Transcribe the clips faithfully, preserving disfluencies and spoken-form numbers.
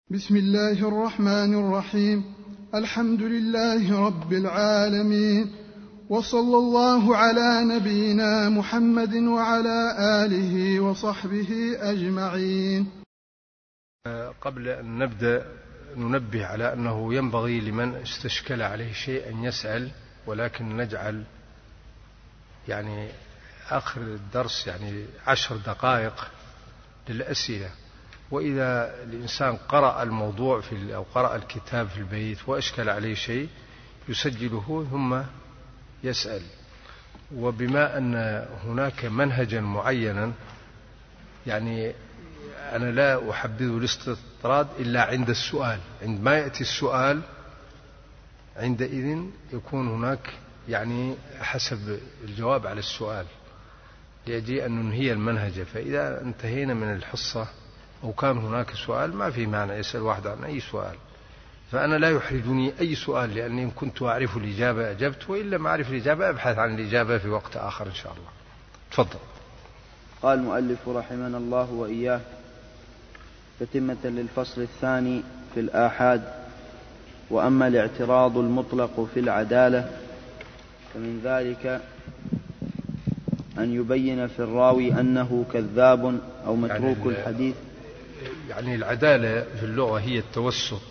بسم الله الرحمن الرحيم. الحمد لله رب العالمين، وصلى الله على نبينا محمد وعلى آله وصحبه أجمعين. قبل أن نبدأ ننبه على أنه ينبغي لمن استشكل عليه شيء أن يسأل، ولكن نجعل يعني آخر الدرس يعني عشر دقائق للأسئلة. وإذا الإنسان قرأ الموضوع في أو قرأ الكتاب في البيت وأشكل عليه شيء يسجله ثم يسأل. وبما أن هناك منهجا معينا يعني أنا لا أحبذ الاستطراد إلا عند السؤال، عندما يأتي السؤال عندئذ يكون هناك يعني حسب الجواب على السؤال لأجل أن ننهي المنهج. فإذا انتهينا من الحصة أو كان هناك سؤال ما في معنى يسأل واحد عن أي سؤال. فأنا لا يحرجني أي سؤال، لأني إن كنت أعرف الإجابة أجبت، وإلا ما أعرف الإجابة أبحث عن الإجابة في وقت آخر إن شاء الله. تفضل. قال المؤلف رحمنا الله وإياه: تتمة للفصل الثاني في الآحاد. وأما الاعتراض المطلق في العدالة فمن ذلك أن يبين في الراوي أنه كذاب أو متروك يعني الحديث. يعني العدالة في اللغة هي التوسط،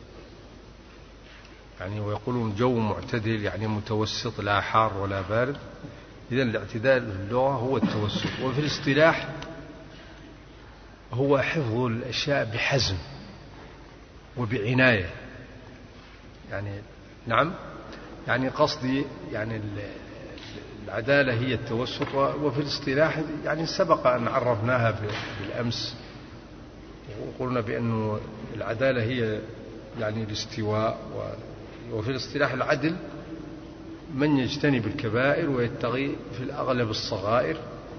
يعني ويقولون جو معتدل يعني متوسط، لا حار ولا بارد. إذن الاعتدال في اللغة هو التوسط، وفي الاصطلاح هو حفظ الأشياء بحزم وبعناية. يعني نعم، يعني قصدي يعني العدالة هي التوسط، وفي الاصطلاح يعني سبق أن عرفناها بالأمس وقلنا بأن العدالة هي يعني الاستواء، وفي الاصطلاح العدل من يجتنب الكبائر ويتقي في الأغلب الصغائر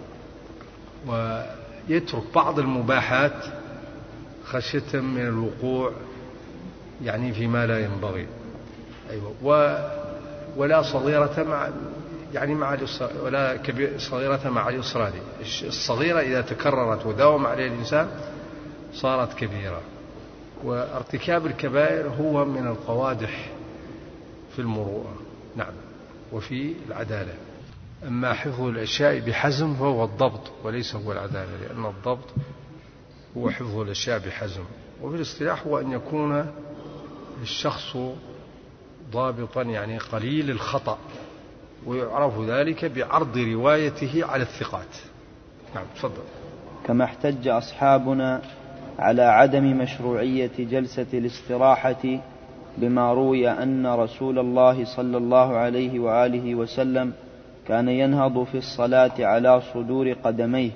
ويترك بعض المباحات خشية من الوقوع يعني فيما لا ينبغي. أيوة. ولا صغيرة مع يعني مع ولا كبيرة صغيرة مع الإصرار. الصغيرة إذا تكررت وداوم عليها الإنسان صارت كبيرة. وارتكاب الكبائر هو من القوادح في المروءة، نعم، وفي العدالة. أما حفظ الأشياء بحزم فهو الضبط وليس هو العدالة، لأن الضبط هو حفظ الأشياء بحزم. وفي الاصطلاح هو أن يكون الشخص ضابطا يعني قليل الخطأ، ويعرف ذلك بعرض روايته على الثقات. نعم، تفضل. كما احتج أصحابنا على عدم مشروعية جلسة الاستراحة بما روي أن رسول الله صلى الله عليه وآله وسلم كان ينهض في الصلاة على صدور قدميه،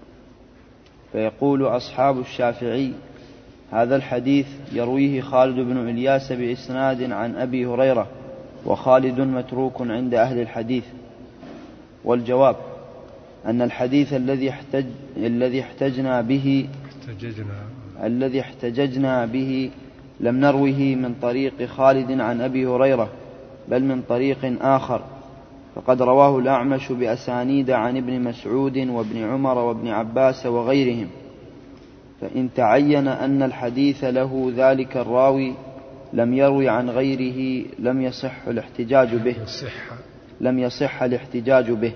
فيقول أصحاب الشافعي: هذا الحديث يرويه خالد بن إلياس بإسناد عن أبي هريرة، وخالد متروك عند أهل الحديث. والجواب أن الحديث الذي احتج الذي احتجنا به احتججنا الذي احتججنا به لم نروه من طريق خالد عن أبي هريرة، بل من طريق آخر، فقد رواه الأعمش بأسانيد عن ابن مسعود وابن عمر وابن عباس وغيرهم. فإن تعين أن الحديث له ذلك الراوي لم يروي عن غيره لم يصح الاحتجاج به لم يصح الاحتجاج به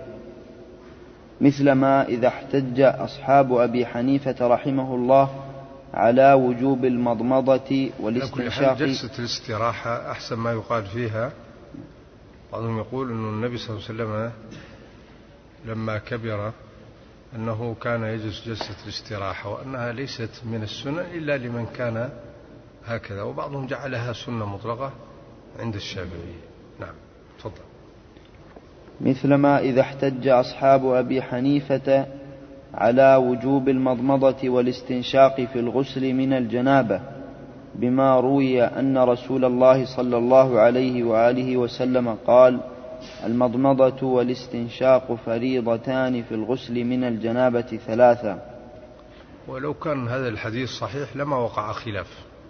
مثل ما إذا احتج أصحاب أبي حنيفة رحمه الله على وجوب المضمضة والاستنشاق. جلسة الاستراحة أحسن ما يقال فيها. بعضهم يقول أن النبي صلى الله عليه وسلم لما كبر أنه كان يجلس جلسة الاستراحة، وأنها ليست من السنة إلا لمن كان هكذا، وبعضهم جعلها سنة مطلقة عند الشافعي. نعم، تفضل. مثل ما إذا احتج أصحاب أبي حنيفة على وجوب المضمضة والاستنشاق في الغسل من الجنابة بما روي أن رسول الله صلى الله عليه وآله وسلم قال: المضمضة والاستنشاق فريضتان في الغسل من الجنابة ثلاثة. ولو كان هذا الحديث صحيح لما وقع خلاف.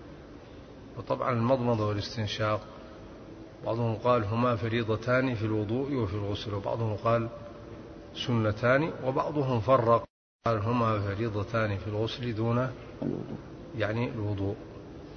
وطبعا المضمضة والاستنشاق بعضهم قال هما فريضتان في الوضوء وفي الغسل، وبعضهم قال سنتان، وبعضهم فرق قال هما فريضتان في الغسل دون يعني الوضوء.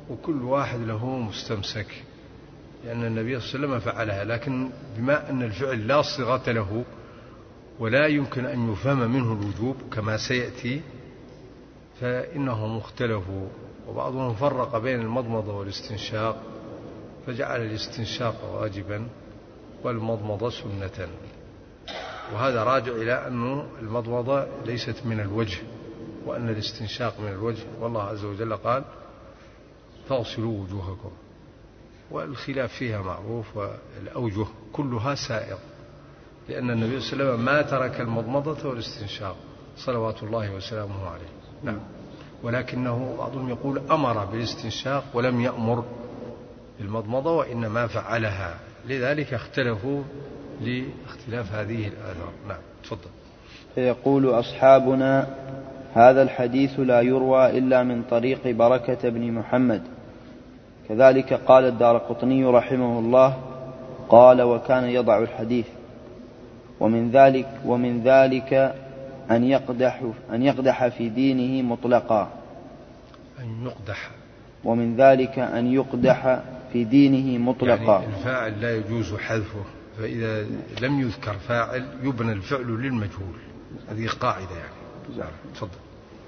وكل واحد له مستمسك، لأن النبي صلى الله عليه وسلم فعلها، لكن بما أن الفعل لا صيغة له ولا يمكن أن يفهم منه الوجوب كما سيأتي، فإنهم اختلفوا، وبعضهم فرق بين المضمضة والاستنشاق فجعل الاستنشاق واجبا والمضمضة سنة، وهذا راجع إلى أن المضمضة ليست من الوجه وأن الاستنشاق من الوجه، والله عز وجل قال فاغسلوا وجوهكم، والخلاف فيها معروف، والأوجه كلها سائر، لأن النبي صلى الله عليه وسلم ما ترك المضمضة والاستنشاق صلوات الله وسلامه عليه. نعم. ولكنه بعضهم يقول أمر بالاستنشاق ولم يأمر بالمضمضة وإنما فعلها، لذلك اختلفوا لاختلاف هذه الآثار. نعم تفضل. فيقول أصحابنا: هذا الحديث لا يروى إلا من طريق بركة بن محمد. كذلك قال الدارقطني رحمه الله: قال وكان يضع الحديث. ومن ذلك ومن ذلك أن يقدح أن يقدح في دينه مطلقا. أن يقدح. ومن ذلك أن يقدح في دينه مطلقا. يعني الفاعل لا يجوز حذفه، فإذا لم يذكر فاعل يبنى الفعل للمجهول، هذه قاعدة يعني. نعم تفضل.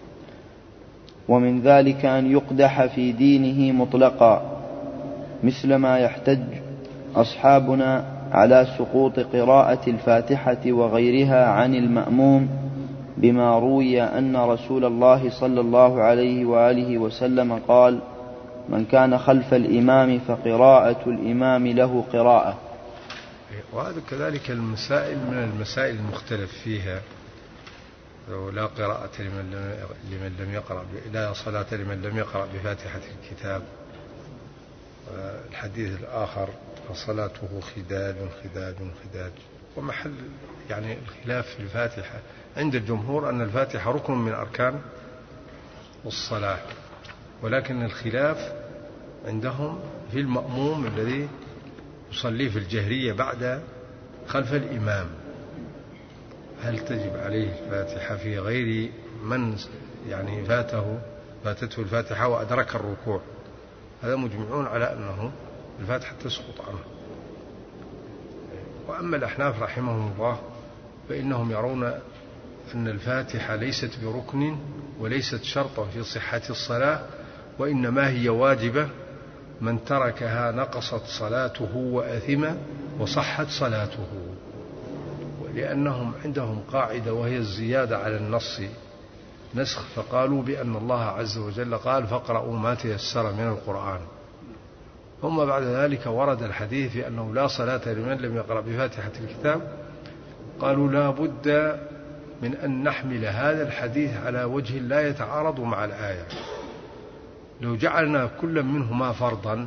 ومن ذلك أن يقدح في دينه مطلقا، مثل ما يحتج أصحابنا على سقوط قراءة الفاتحة وغيرها عن المأموم بما روي أن رسول الله صلى الله عليه وآله وسلم قال: من كان خلف الإمام فقراءة الإمام له قراءة. وهذا كذلك المسائل من المسائل المختلف فيها، لا قراءة لمن لمن لم يقرأ، لا صلاة لمن لم يقرأ بفاتحة الكتاب. الحديث الآخر: فصلاته خداج خداج خداج. ومحل يعني الخلاف في الفاتحة عند الجمهور أن الفاتحة ركن من أركان الصلاة، ولكن الخلاف عندهم في المأموم الذي يصلي في الجهرية بعد خلف الإمام، هل تجب عليه الفاتحة في غير من يعني فاته فاتته الفاتحة وأدرك الركوع؟ هذا مجمعون على أنه الفاتحة تسقط عنه. وأما الأحناف رحمهم الله فإنهم يرون أن الفاتحة ليست بركن وليست شرطا في صحة الصلاة، وإنما هي واجبة، من تركها نقصت صلاته وأثم وصحت صلاته، لأنهم عندهم قاعدة وهي الزيادة على النص نسخ، فقالوا بأن الله عز وجل قال: فاقرأوا ما تيسر من القرآن. ثم بعد ذلك ورد الحديث بأنه لا صلاة لمن لم يقرأ بفاتحة الكتاب، قالوا لا بد من أن نحمل هذا الحديث على وجه لا يتعارض مع الآية. لو جعلنا كل منهما فرضا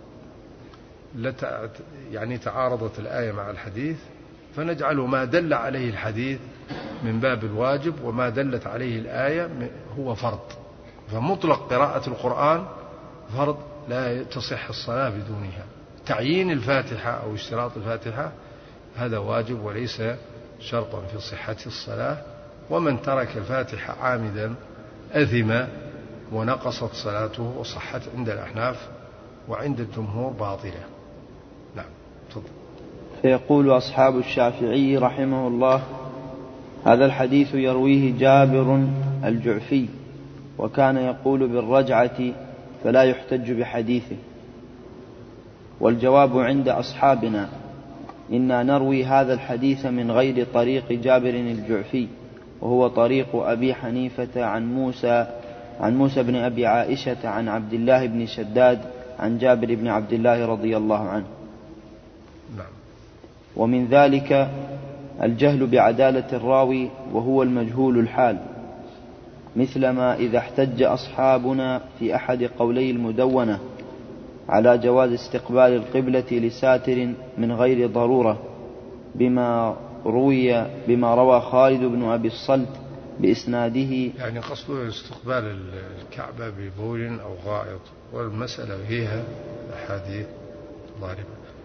يعني تعارضت الآية مع الحديث، فنجعل ما دل عليه الحديث من باب الواجب وما دلت عليه الآية هو فرض، فمطلق قراءة القرآن فرض لا تصح الصلاة بدونها. تعيين الفاتحة أو اشتراط الفاتحة هذا واجب وليس شرطا في صحة الصلاة، ومن ترك الفاتحة عامدا أثم ونقصت صلاته وصحت عند الأحناف، وعند الجمهور باطلة. نعم تفضل. فيقول أصحاب الشافعي رحمه الله: هذا الحديث يرويه جابر الجعفي، وكان يقول بالرجعة فلا يحتج بحديثه. والجواب عند أصحابنا: إنا نروي هذا الحديث من غير طريق جابر الجعفي، وهو طريق أبي حنيفة عن موسى عن موسى بن أبي عائشة عن عبد الله بن شداد عن جابر بن عبد الله رضي الله عنه. نعم. ومن ذلك الجهل بعدالة الراوي وهو المجهول الحال، مثل ما إذا احتج أصحابنا في أحد قولي المدونة على جواز استقبال القبلة لساتر من غير ضرورة بما روي بما روى خالد بن أبي الصلت بإسناده، يعني قصده استقبال الكعبة ببول أو غائط، والمسألة فيها أحاديث ضاربة.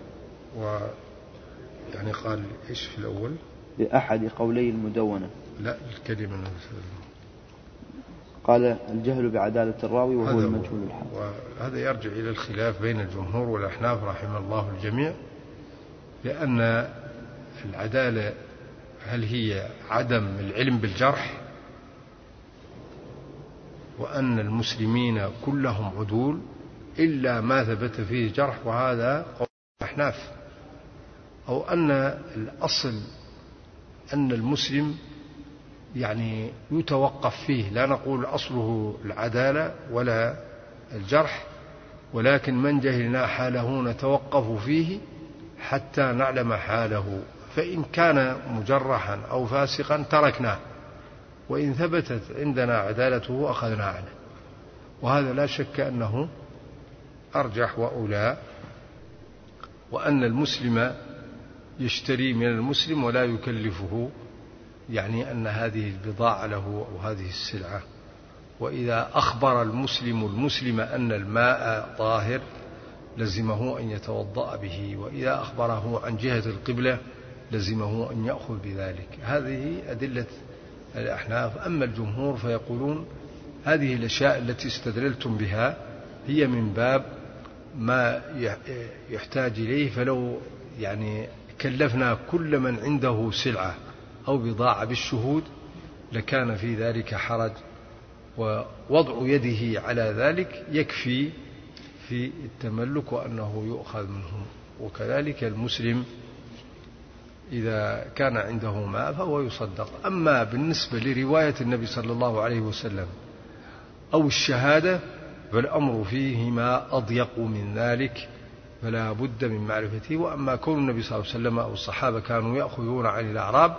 ويعني قال إيش في الأول؟ بأحد قولي المدونة. لا الكلمة قال الجهل بعدالة الراوي وهو المجهول الحال. وهذا يرجع إلى الخلاف بين الجمهور والأحناف رحمه الله الجميع، لأن العدالة هل هي عدم العلم بالجرح، وأن المسلمين كلهم عدول إلا ما ثبت فيه جرح، وهذا قول الأحناف، أو أن الأصل أن المسلم يعني يتوقف فيه، لا نقول أصله العدالة ولا الجرح، ولكن من جهلنا حاله نتوقف فيه حتى نعلم حاله، فإن كان مجرحا أو فاسقا تركناه، وإن ثبتت عندنا عدالته أخذنا عنه، وهذا لا شك أنه أرجح وأولى، وأن المسلم يشتري من المسلم ولا يكلفه، يعني أن هذه البضاعة له أو هذه السلعة. وإذا أخبر المسلم المسلم أن الماء طاهر لزمه أن يتوضأ به، وإذا أخبره عن جهة القبلة لزمه أن يأخذ بذلك. هذه أدلة الأحناف. أما الجمهور فيقولون هذه الأشياء التي استدللتم بها هي من باب ما يحتاج إليه، فلو يعني كلفنا كل من عنده سلعة أو بضاعة بالشهود لكان في ذلك حرج، ووضع يده على ذلك يكفي في التملك وأنه يؤخذ منه. وكذلك المسلم إذا كان عنده ماء فهو يصدق. أما بالنسبة لرواية النبي صلى الله عليه وسلم أو الشهادة فالأمر فيهما أضيق من ذلك، فلا بد من معرفته. وأما كون النبي صلى الله عليه وسلم أو الصحابة كانوا يأخذون عن الأعراب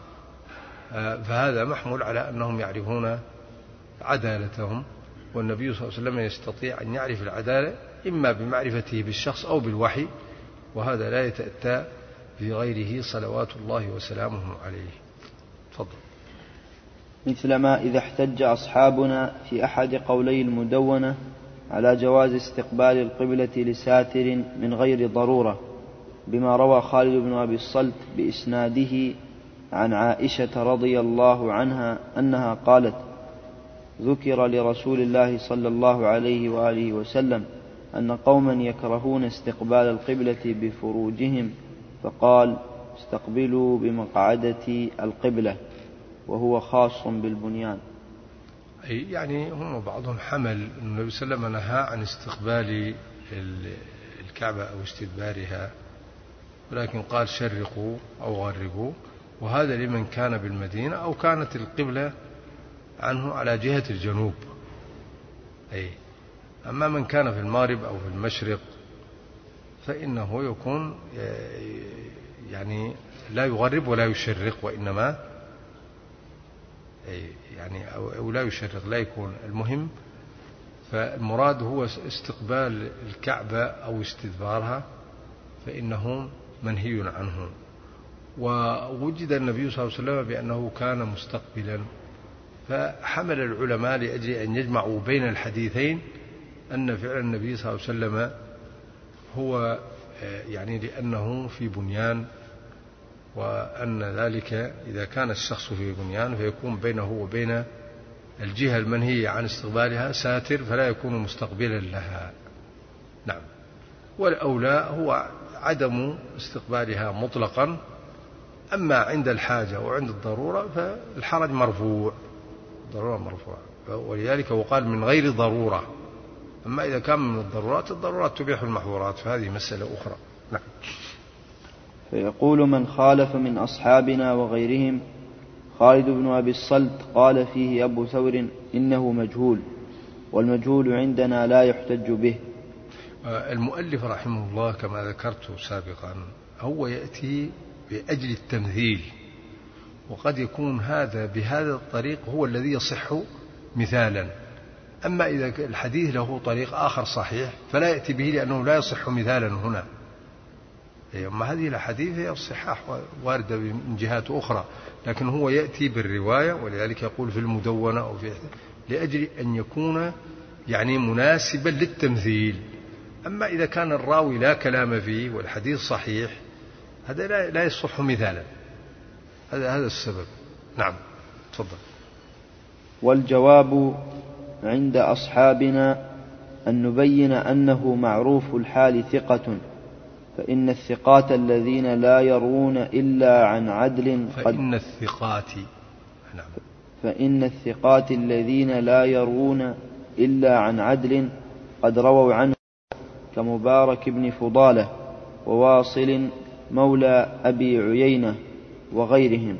فهذا محمول على أنهم يعرفون عدالتهم، والنبي صلى الله عليه وسلم يستطيع أن يعرف العدالة إما بمعرفته بالشخص أو بالوحي، وهذا لا يتأتى في غيره صلوات الله وسلامه عليه. تفضل. مثلما إذا احتج أصحابنا في أحد قولي المدونة على جواز استقبال القبلة لساتر من غير ضرورة بما روى خالد بن أبي الصلت بإسناده عن عائشة رضي الله عنها أنها قالت: ذكر لرسول الله صلى الله عليه وآله وسلم أن قوما يكرهون استقبال القبلة بفروجهم، فقال: استقبلوا بمقعدة القبلة، وهو خاص بالبنيان. أي يعني هم بعضهم حمل النبي صلى الله عليه وسلم نهى عن استقبال الكعبة أو استدبارها، ولكن قال شرقوا أو غربوا، وهذا لمن كان بالمدينة أو كانت القبلة عنه على جهة الجنوب. أي أما من كان في المغرب أو في المشرق فإنه يكون يعني لا يغرب ولا يشرق، وإنما يعني أو لا يشرق لا يكون المهم، فالمراد هو استقبال الكعبة أو استدبارها، فإنه منهي عنه. ووجد النبي صلى الله عليه وسلم بأنه كان مستقبلا، فحمل العلماء لأجل أن يجمعوا بين الحديثين أن فعل النبي صلى الله عليه وسلم هو يعني لأنه في بنيان، وأن ذلك إذا كان الشخص في بنيان فيكون بينه وبين الجهة المنهية عن استقبالها ساتر، فلا يكون مستقبلا لها. نعم. والأولى هو عدم استقبالها مطلقا، أما عند الحاجة وعند الضرورة فالحرج مرفوع، ضرورة مرفوع، ولذلك وقال من غير ضرورة. أما إذا كان من الضرورات، الضرورات تبيح المحظورات، فهذه مسألة أخرى. نعم. فيقول من خالف من أصحابنا وغيرهم: خالد بن أبي الصلت قال فيه أبو ثور إنه مجهول، والمجهول عندنا لا يحتج به. المؤلف رحمه الله كما ذكرت سابقا هو يأتي بأجل التمثيل، وقد يكون هذا بهذا الطريق هو الذي يصح مثالا. أما إذا الحديث له طريق آخر صحيح فلا يأتي به لأنه لا يصح مثالا هنا. أما هذه الحديث هي الصحاح واردة من جهات أخرى، لكن هو يأتي بالرواية، ولذلك يقول في المدونة أو في لأجل أن يكون يعني مناسبا للتمثيل. أما إذا كان الراوي لا كلام فيه والحديث صحيح هذا لا لا يصح مثالا، هذا هذا السبب. نعم. تفضل. والجواب عند أصحابنا أن نبين أنه معروف الحال ثقة، فإن الثقات الذين لا يروون إلا عن عدل فإن الثقات نعم. فإن الثقات الذين لا يروون إلا عن عدل قد رووا عنه كمبارك بن فضالة وواصل مولى أبي عيينة وغيرهم،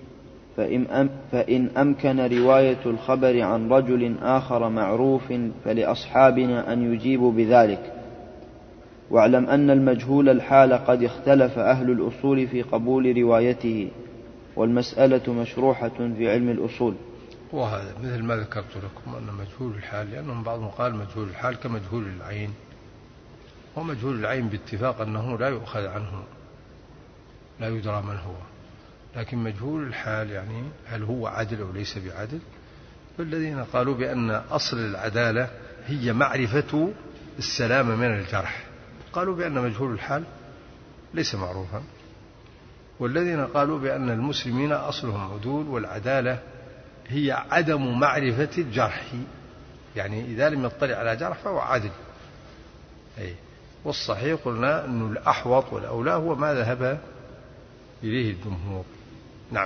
فإن أمكن رواية الخبر عن رجل آخر معروف فلأصحابنا أن يجيبوا بذلك. واعلم أن المجهول الحال قد اختلف أهل الأصول في قبول روايته، والمسألة مشروحة في علم الأصول. وهذا مثل ما ذكرت لكم أن مجهول الحال، لأنهم بعضهم قال مجهول الحال كمجهول العين، ومجهول العين باتفاق أنه لا يؤخذ عنه، لا يدرى من هو. لكن مجهول الحال يعني هل هو عدل أو ليس بعدل. فالذين قالوا بأن أصل العدالة هي معرفة السلامة من الجرح قالوا بأن مجهول الحال ليس معروفا، والذين قالوا بأن المسلمين أصلهم عدول والعدالة هي عدم معرفة الجرح، يعني إذا لم يطلع على جرح فهو عدل. أي والصحيح قلنا أن الأحوط والأولى هو ما ذهب إليه الجمهور. نعم.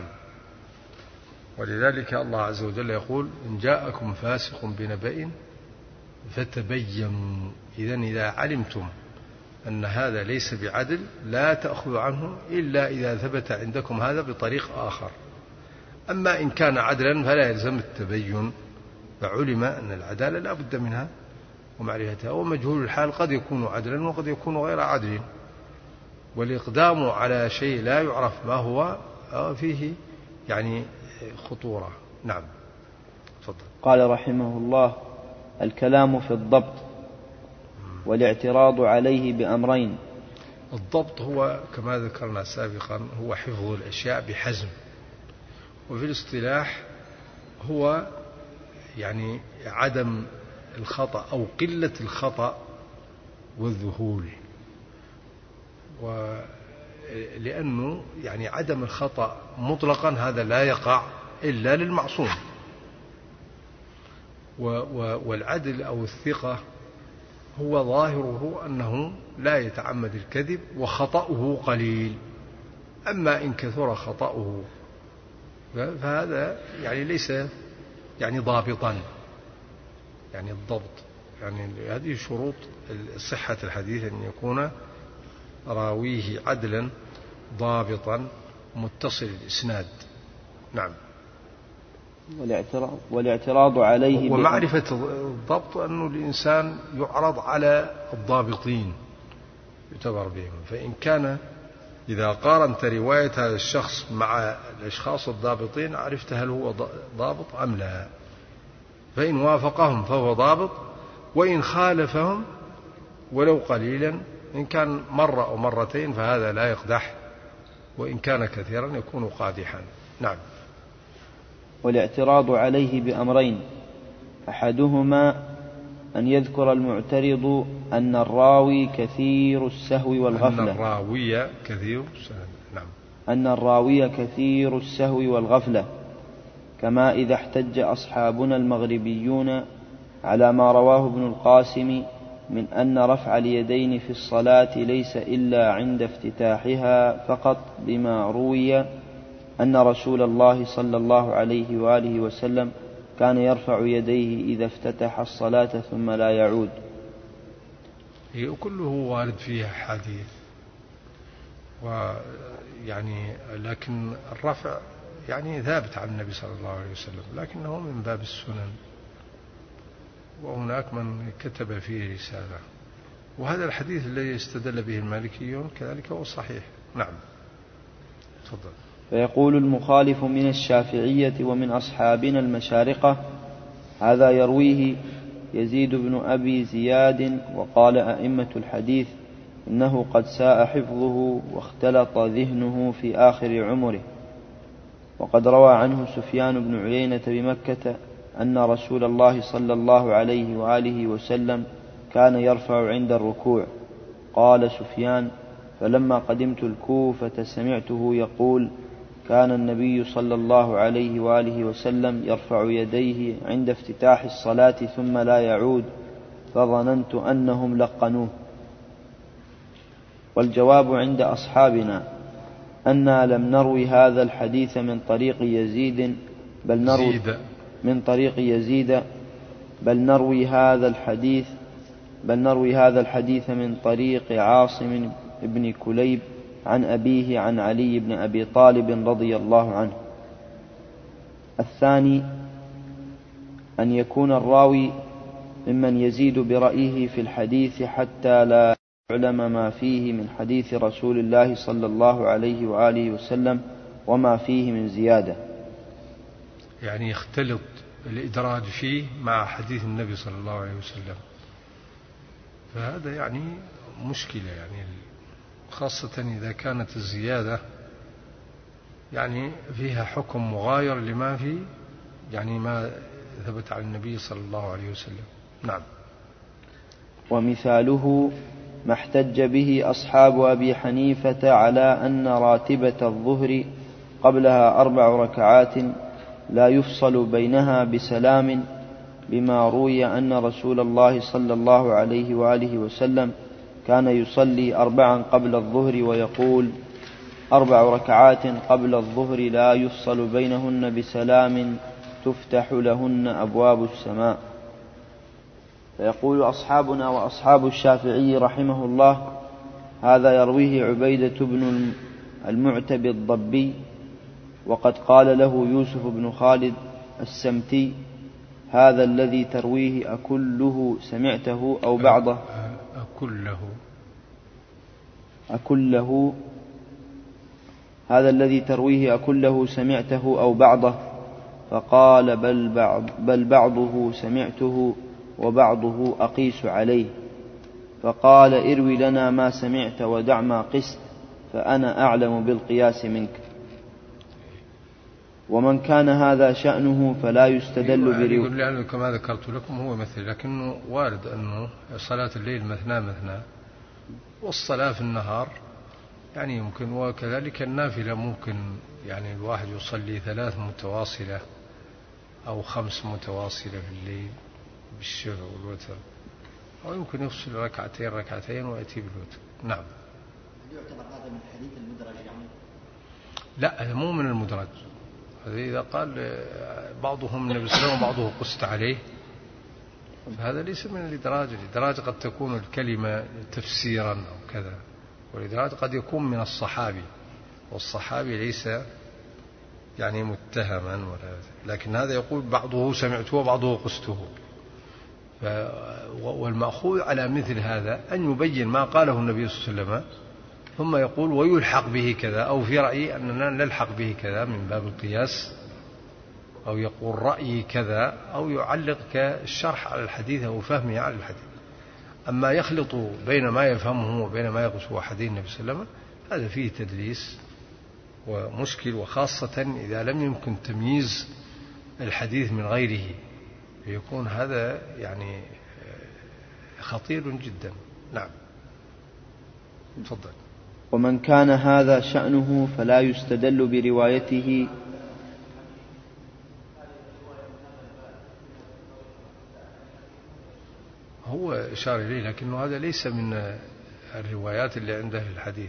ولذلك الله عز وجل يقول إن جاءكم فاسق بنبأ فتبينوا. إذن إذا علمتم أن هذا ليس بعدل لا تأخذوا عنه إلا إذا ثبت عندكم هذا بطريق آخر. أما إن كان عدلا فلا يلزم التبين، فعلم أن العدالة لا بد منها ومعرفتها. ومجهول الحال قد يكون عدلا وقد يكون غير عدل، والإقدام على شيء لا يعرف ما هو فيه يعني خطورة. نعم. تفضل. قال رحمه الله: الكلام في الضبط والاعتراض عليه بأمرين. الضبط هو كما ذكرنا سابقا هو حفظ الأشياء بحزم، وفي الاصطلاح هو يعني عدم الخطأ أو قلة الخطأ والذهول، ولأنه يعني عدم الخطأ مطلقا هذا لا يقع إلا للمعصوم، والعدل أو الثقة هو ظاهره أنه لا يتعمد الكذب وخطأه قليل. أما إن كثر خطأه فهذا يعني ليس يعني ضابطا، يعني الضبط يعني هذه شروط صحة الحديث أن يكون راويه عدلا ضابطا متصل الإسناد. نعم. والاعتراض, والاعتراض عليه ومعرفة الضبط أنه الإنسان يعرض على الضابطين يعتبر بهم، فإن كان إذا قارنت رواية هذا الشخص مع الأشخاص الضابطين عرفت هل هو ضابط أم لا، فإن وافقهم فهو ضابط، وإن خالفهم ولو قليلا إن كان مرة أو مرتين فهذا لا يقدح، وإن كان كثيرا يكون قادحا. نعم. والاعتراض عليه بأمرين: أحدهما أن يذكر المعترض أن الراوي كثير السهو والغفلة. أن الراوي كثير السهو. نعم. أن الراوي كثير السهو والغفلة، كما إذا احتج أصحابنا المغربيون على ما رواه ابن القاسم من أن رفع اليدين في الصلاة ليس إلا عند افتتاحها فقط، بما روي أن رسول الله صلى الله عليه وآله وسلم كان يرفع يديه إذا افتتح الصلاة ثم لا يعود. كله وارد فيها حديث، ويعني لكن الرفع يعني ثابت عن النبي صلى الله عليه وسلم، لكنه من باب السنن، وهناك من كتب فيه رسالة، وهذا الحديث الذي استدل به المالكيون كذلك هو صحيح. نعم. تفضل. فيقول المخالف من الشافعية ومن أصحابنا المشارقة: هذا يرويه يزيد بن أبي زياد، وقال أئمة الحديث إنه قد ساء حفظه واختلط ذهنه في آخر عمره. وقد روى عنه سفيان بن عيينة بمكة أن رسول الله صلى الله عليه وآله وسلم كان يرفع عند الركوع. قال سفيان: فلما قدمت الكوفة سمعته يقول: كان النبي صلى الله عليه وآله وسلم يرفع يديه عند افتتاح الصلاة ثم لا يعود، فظننت أنهم لقنوه. والجواب عند أصحابنا أننا لم نروي هذا الحديث من طريق يزيد بل نروي من طريق يزيد بل نروي هذا الحديث بل نروي هذا الحديث من طريق عاصم بن كليب عن أبيه عن علي بن أبي طالب رضي الله عنه. الثاني أن يكون الراوي ممن يزيد برأيه في الحديث حتى لا يعلم ما فيه من حديث رسول الله صلى الله عليه وآله وسلم وما فيه من زيادة، يعني يختلط الإدراج فيه مع حديث النبي صلى الله عليه وسلم، فهذا يعني مشكلة، يعني خاصة إذا كانت الزيادة يعني فيها حكم مغاير لما في يعني ما ثبت عن النبي صلى الله عليه وسلم. نعم. ومثاله ما احتج به أصحاب أبي حنيفة على أن راتبة الظهر قبلها أربع ركعات لا يفصل بينها بسلام، بما روي أن رسول الله صلى الله عليه وآله وسلم كان يصلي أربعا قبل الظهر ويقول أربع ركعات قبل الظهر لا يفصل بينهن بسلام تفتح لهن أبواب السماء. فيقول أصحابنا وأصحاب الشافعي رحمه الله هذا يرويه عبيدة بن المعتب الضبي، وقد قال له يوسف بن خالد السمتي هذا الذي ترويه أكله سمعته أو بعضه أكله أكله هذا الذي ترويه أكله سمعته أو بعضه، فقال بل, بعض بل بعضه سمعته وبعضه أقيس عليه، فقال اروي لنا ما سمعت ودع ما قست فأنا أعلم بالقياس منك. ومن كان هذا شأنه فلا يستدل برواية، لأنه كما ذكرت لكم هو مثل، لكنه وارد أنه صلاة الليل مثنى مثنى، والصلاة في النهار يعني يمكن، وكذلك النافلة ممكن يعني الواحد يصلي ثلاث متواصلة أو خمس متواصلة في الليل بالشفع والوتر، أو يمكن يفصل ركعتين ركعتين ويأتي بالوتر. نعم. هل يعتبر هذا من حديث المدرج يعني؟ لا، هذا مو من المدرج. هذا إذا قال بعضهم النبي صلى الله عليه وسلم وبعضه قست عليه فهذا ليس من الإدراج. الإدراج قد تكون الكلمة تفسيرا أو كذا، والإدراج قد يكون من الصحابي، والصحابي ليس يعني متهما ولا، لكن هذا يقول بعضه سمعته وبعضه قسته. والمأخوذ على مثل هذا أن يبين ما قاله النبي صلى الله عليه وسلم ثم يقول ويلحق به كذا، أو في رأيي أننا نلحق به كذا من باب القياس، أو يقول رأيي كذا، أو يعلق كالشرح على الحديث أو فهمه على الحديث. أما يخلط بين ما يفهمه وبين ما يقصه حديث النبي صلى الله عليه وسلم هذا فيه تدليس ومشكل، وخاصة إذا لم يمكن تمييز الحديث من غيره، يكون هذا يعني خطير جدا. نعم. تفضل. ومن كان هذا شأنه فلا يستدل بروايته هو إشار إليه، لكنه هذا ليس من الروايات اللي عند أهل الحديث،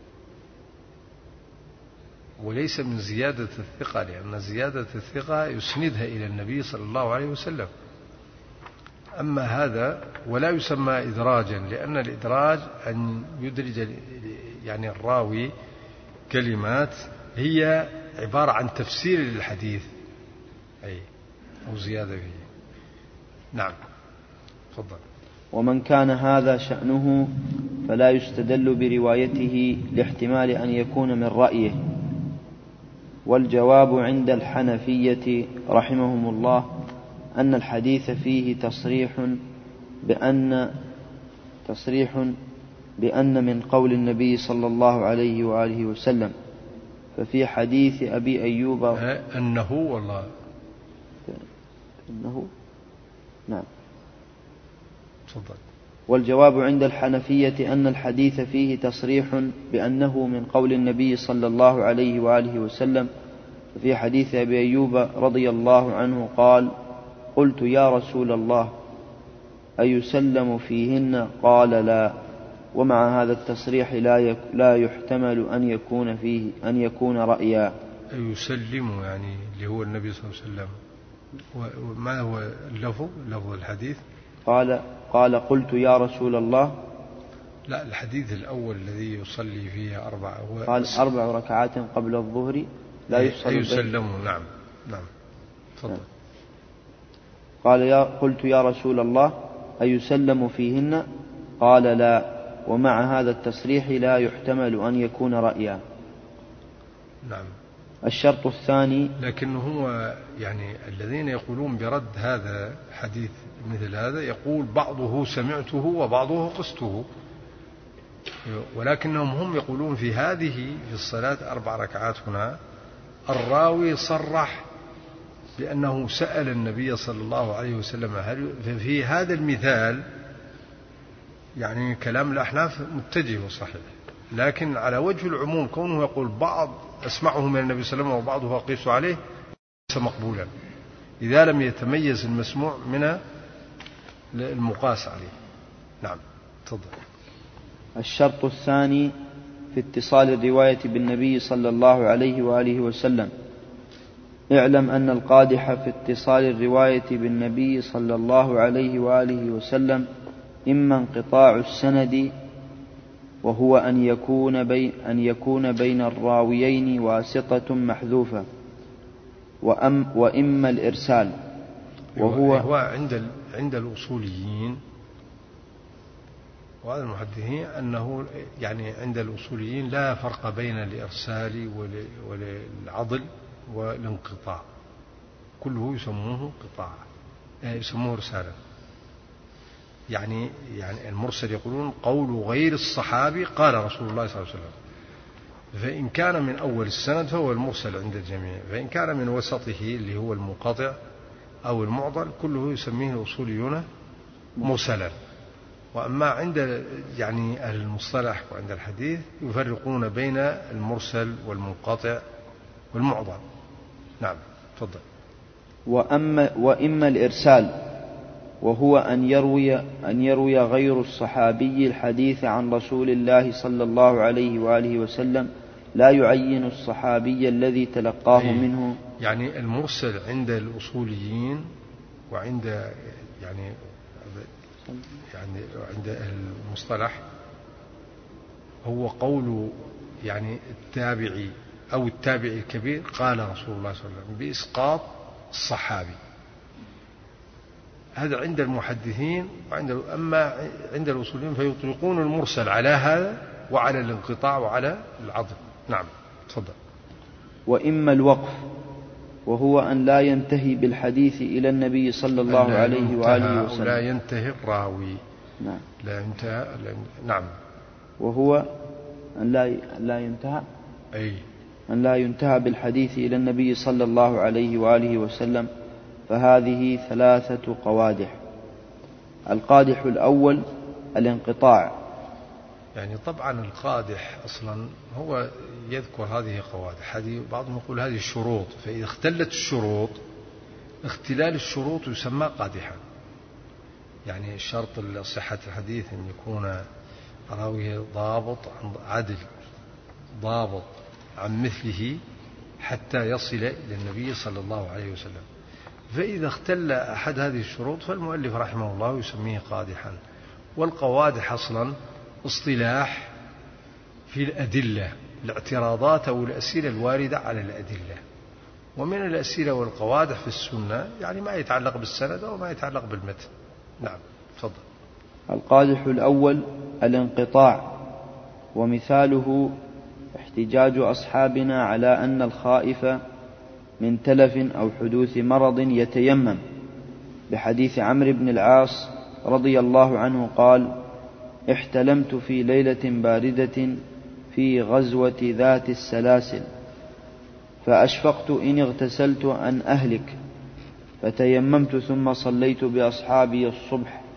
وليس من زيادة الثقة، لأن زيادة الثقة يسندها إلى النبي صلى الله عليه وسلم. أما هذا ولا يسمى إدراجا، لأن الإدراج أن يدرج يعني الراوي كلمات هي عبارة عن تفسير للحديث أي أو زيادة فيه. نعم. تفضل. ومن كان هذا شأنه فلا يستدل بروايته لاحتمال أن يكون من رأيه. والجواب عند الحنفية رحمهم الله أن الحديث فيه تصريح بأن تصريح بأن من قول النبي صلى الله عليه وآله وسلم. ففي حديث أبي أيوب أنه والله أنه نعم تفضل. والجواب عند الحنفية أن الحديث فيه تصريح بأنه من قول النبي صلى الله عليه وآله وسلم. في حديث أبي أيوب رضي الله عنه قال: قلت يا رسول الله أيسلم فيهن؟ قال: لا. ومع هذا التصريح لا يحتمل أن يكون فيه أن يكون رأيا. يسلم يعني اللي هو النبي صلى الله عليه وسلم. وما هو اللفظ لفظ الحديث؟ قال قال قلت يا رسول الله. لا، الحديث الأول الذي يصلي فيه أربع قال أربع ركعات قبل الظهر لا يصلي يسلم. نعم نعم تفضل. قال يا قلت يا رسول الله أيسلم فيهن؟ قال: لا. ومع هذا التصريح لا يحتمل أن يكون رأيا. نعم. الشرط الثاني، لكن هو يعني الذين يقولون برد هذا حديث مثل هذا يقول بعضه سمعته وبعضه قسته، ولكنهم هم يقولون في هذه في الصلاة أربع ركعات هنا الراوي صرح بأنه سأل النبي صلى الله عليه وسلم. في هذا المثال يعني كلام الأحناف متجه وصحيح، لكن على وجه العموم كونه يقول بعض أسمعه من النبي صلى الله عليه وسلم وبعضه أقيس عليه ليس مقبولا إذا لم يتميز المسموع من المقاس عليه. نعم تفضل. الشرط الثاني في اتصال الرواية بالنبي صلى الله عليه وآله وسلم: اعلم أن القادح في اتصال الرواية بالنبي صلى الله عليه وآله وسلم إما انقطاع السند، وهو أن يكون بين, أن يكون بين الراويين واسطة محذوفة، وأم وإما الإرسال، وهو هو عند عند الأصوليين وهذا المحدثين أنه يعني عند الأصوليين لا فرق بين الإرسال والعضل والانقطاع، كله يسموه قطاع يسموه رسالة. يعني يعني المرسل يقولون قول غير الصحابي قال رسول الله صلى الله عليه وسلم، فإن كان من أول السند فهو المرسل عند الجميع، فإن كان من وسطه اللي هو المنقطع أو المعضل كله يسميه الأصوليون مرسلا. وأما عند يعني أهل المصطلح وعند الحديث يفرقون بين المرسل والمنقطع والمعضل. نعم تفضل. وأما وإما الإرسال، وهو أن يروي أن يروي غير الصحابي الحديث عن رسول الله صلى الله عليه وآله وسلم، لا يعين الصحابي الذي تلقاه منه. يعني المرسل عند الأصوليين وعند يعني يعني عند أهل المصطلح هو قول يعني التابعي أو التابعي الكبير قال رسول الله صلى الله عليه وسلم بإسقاط الصحابي. هذا عند المحدثين. وعند أما عند الأصوليين فيطلقون المرسل على هذا وعلى الانقطاع وعلى العضل. نعم تفضل. وإما الوقف، وهو أن لا ينتهي بالحديث إلى النبي صلى الله عليه وآله وسلم. لا ينتهي الراوي. نعم. لا ينتهى. نعم. وهو أن لا لا ينتهى. أي. أن لا ينتهى بالحديث إلى النبي صلى الله عليه وآله وسلم. فهذه ثلاثة قوادح. القادح الأول الانقطاع. يعني طبعا القادح أصلا هو يذكر هذه قوادح، هذه بعضهم يقول هذه الشروط، فإذا اختلت الشروط اختلال الشروط يسمى قادحا. يعني شرط صحة الحديث أن يكون راويه ضابط عدل ضابط عن مثله حتى يصل إلى النبي صلى الله عليه وسلم. فإذا اختل أحد هذه الشروط فالمؤلف رحمه الله يسميه قادحا. والقوادح أصلا اصطلاح في الأدلة، الاعتراضات أو الأسئلة الواردة على الأدلة. ومن الأسئلة والقوادح في السنة يعني ما يتعلق بالسند أو ما يتعلق بالمتن. نعم تفضل. القادح الأول الانقطاع، ومثاله احتجاج أصحابنا على أن الخائف من تلف أو حدوث مرض يتيمم، بحديث عمرو بن العاص رضي الله عنه قال: احتلمت في ليلة باردة في غزوة ذات السلاسل، فأشفقت إن اغتسلت أن أهلك، فتيممت ثم صليت بأصحابي الصبح،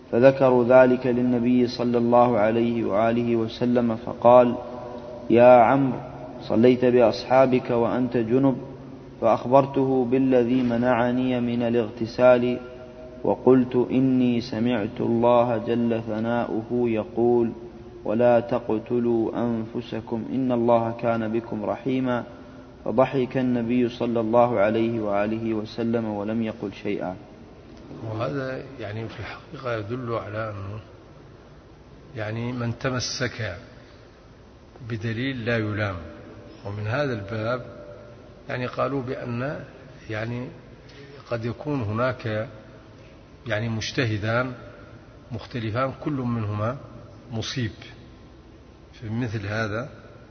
فذكروا ذلك للنبي صلى الله عليه وآله وسلم فقال: يا عمرو، صليت بأصحابك وأنت جنب؟ فأخبرته بالذي منعني من الاغتسال، وقلت: إني سمعت الله جل ثناؤه يقول: ولا تقتلوا أنفسكم إن الله كان بكم رحيما. فضحك النبي صلى الله عليه وآله وسلم ولم يقل شيئا. وهذا يعني في الحقيقة يدل على أنه يعني من تمسك بدليل لا يلام. ومن هذا الباب يعني قالوا بأن يعني قد يكون هناك يعني مجتهدان مختلفان كل منهما مصيب في مثل هذا،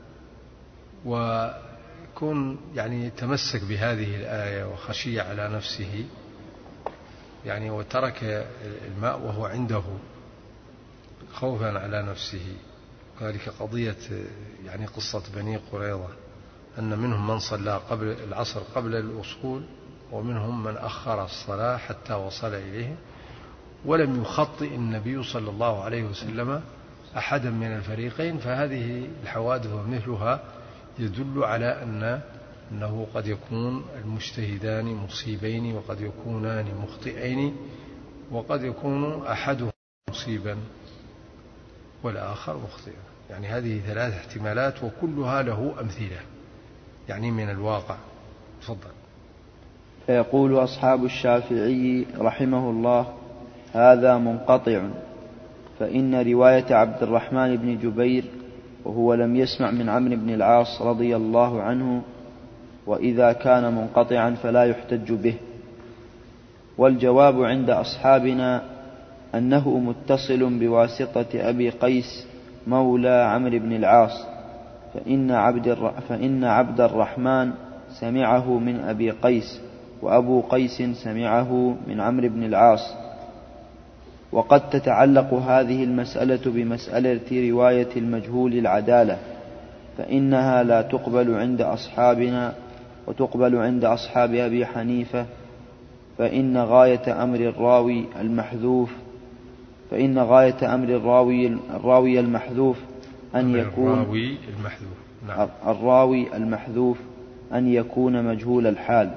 ويكون يعني تمسك بهذه الآية وخشي على نفسه يعني وترك الماء وهو عنده خوفا على نفسه. ذلك قضية يعني قصة بني قريظة، أن منهم من صلى قبل العصر قبل الوصول، ومنهم من أخر الصلاة حتى وصل إليه، ولم يخطئ النبي صلى الله عليه وسلم أحدا من الفريقين. فهذه الحوادث ومثلها يدل على أن أنه قد يكون المجتهدان مصيبين، وقد يكونان مخطئين، وقد يكون أحدهم مصيبا والآخر مخطئا. يعني هذه ثلاث احتمالات وكلها له أمثلة يعني من الواقع. تفضل. فيقول أصحاب الشافعي رحمه الله: هذا منقطع، فإن رواية عبد الرحمن بن جبير وهو لم يسمع من عمرو بن العاص رضي الله عنه، وإذا كان منقطعا فلا يحتج به. والجواب عند أصحابنا أنه متصل بواسطة أبي قيس مولى عمرو بن العاص، فإن عبد, فإن عبد الرحمن سمعه من أبي قيس، وأبو قيس سمعه من عمرو بن العاص. وقد تتعلق هذه المسألة بمسألة رواية المجهول العدالة، فإنها لا تقبل عند أصحابنا وتقبل عند أصحاب أبي حنيفة، فإن غاية أمر الراوي المحذوف فإن غاية أمر الراوي الراوي المحذوف أن يكون الراوي المحذوف نعم. الراوي المحذوف أن يكون مجهول الحال.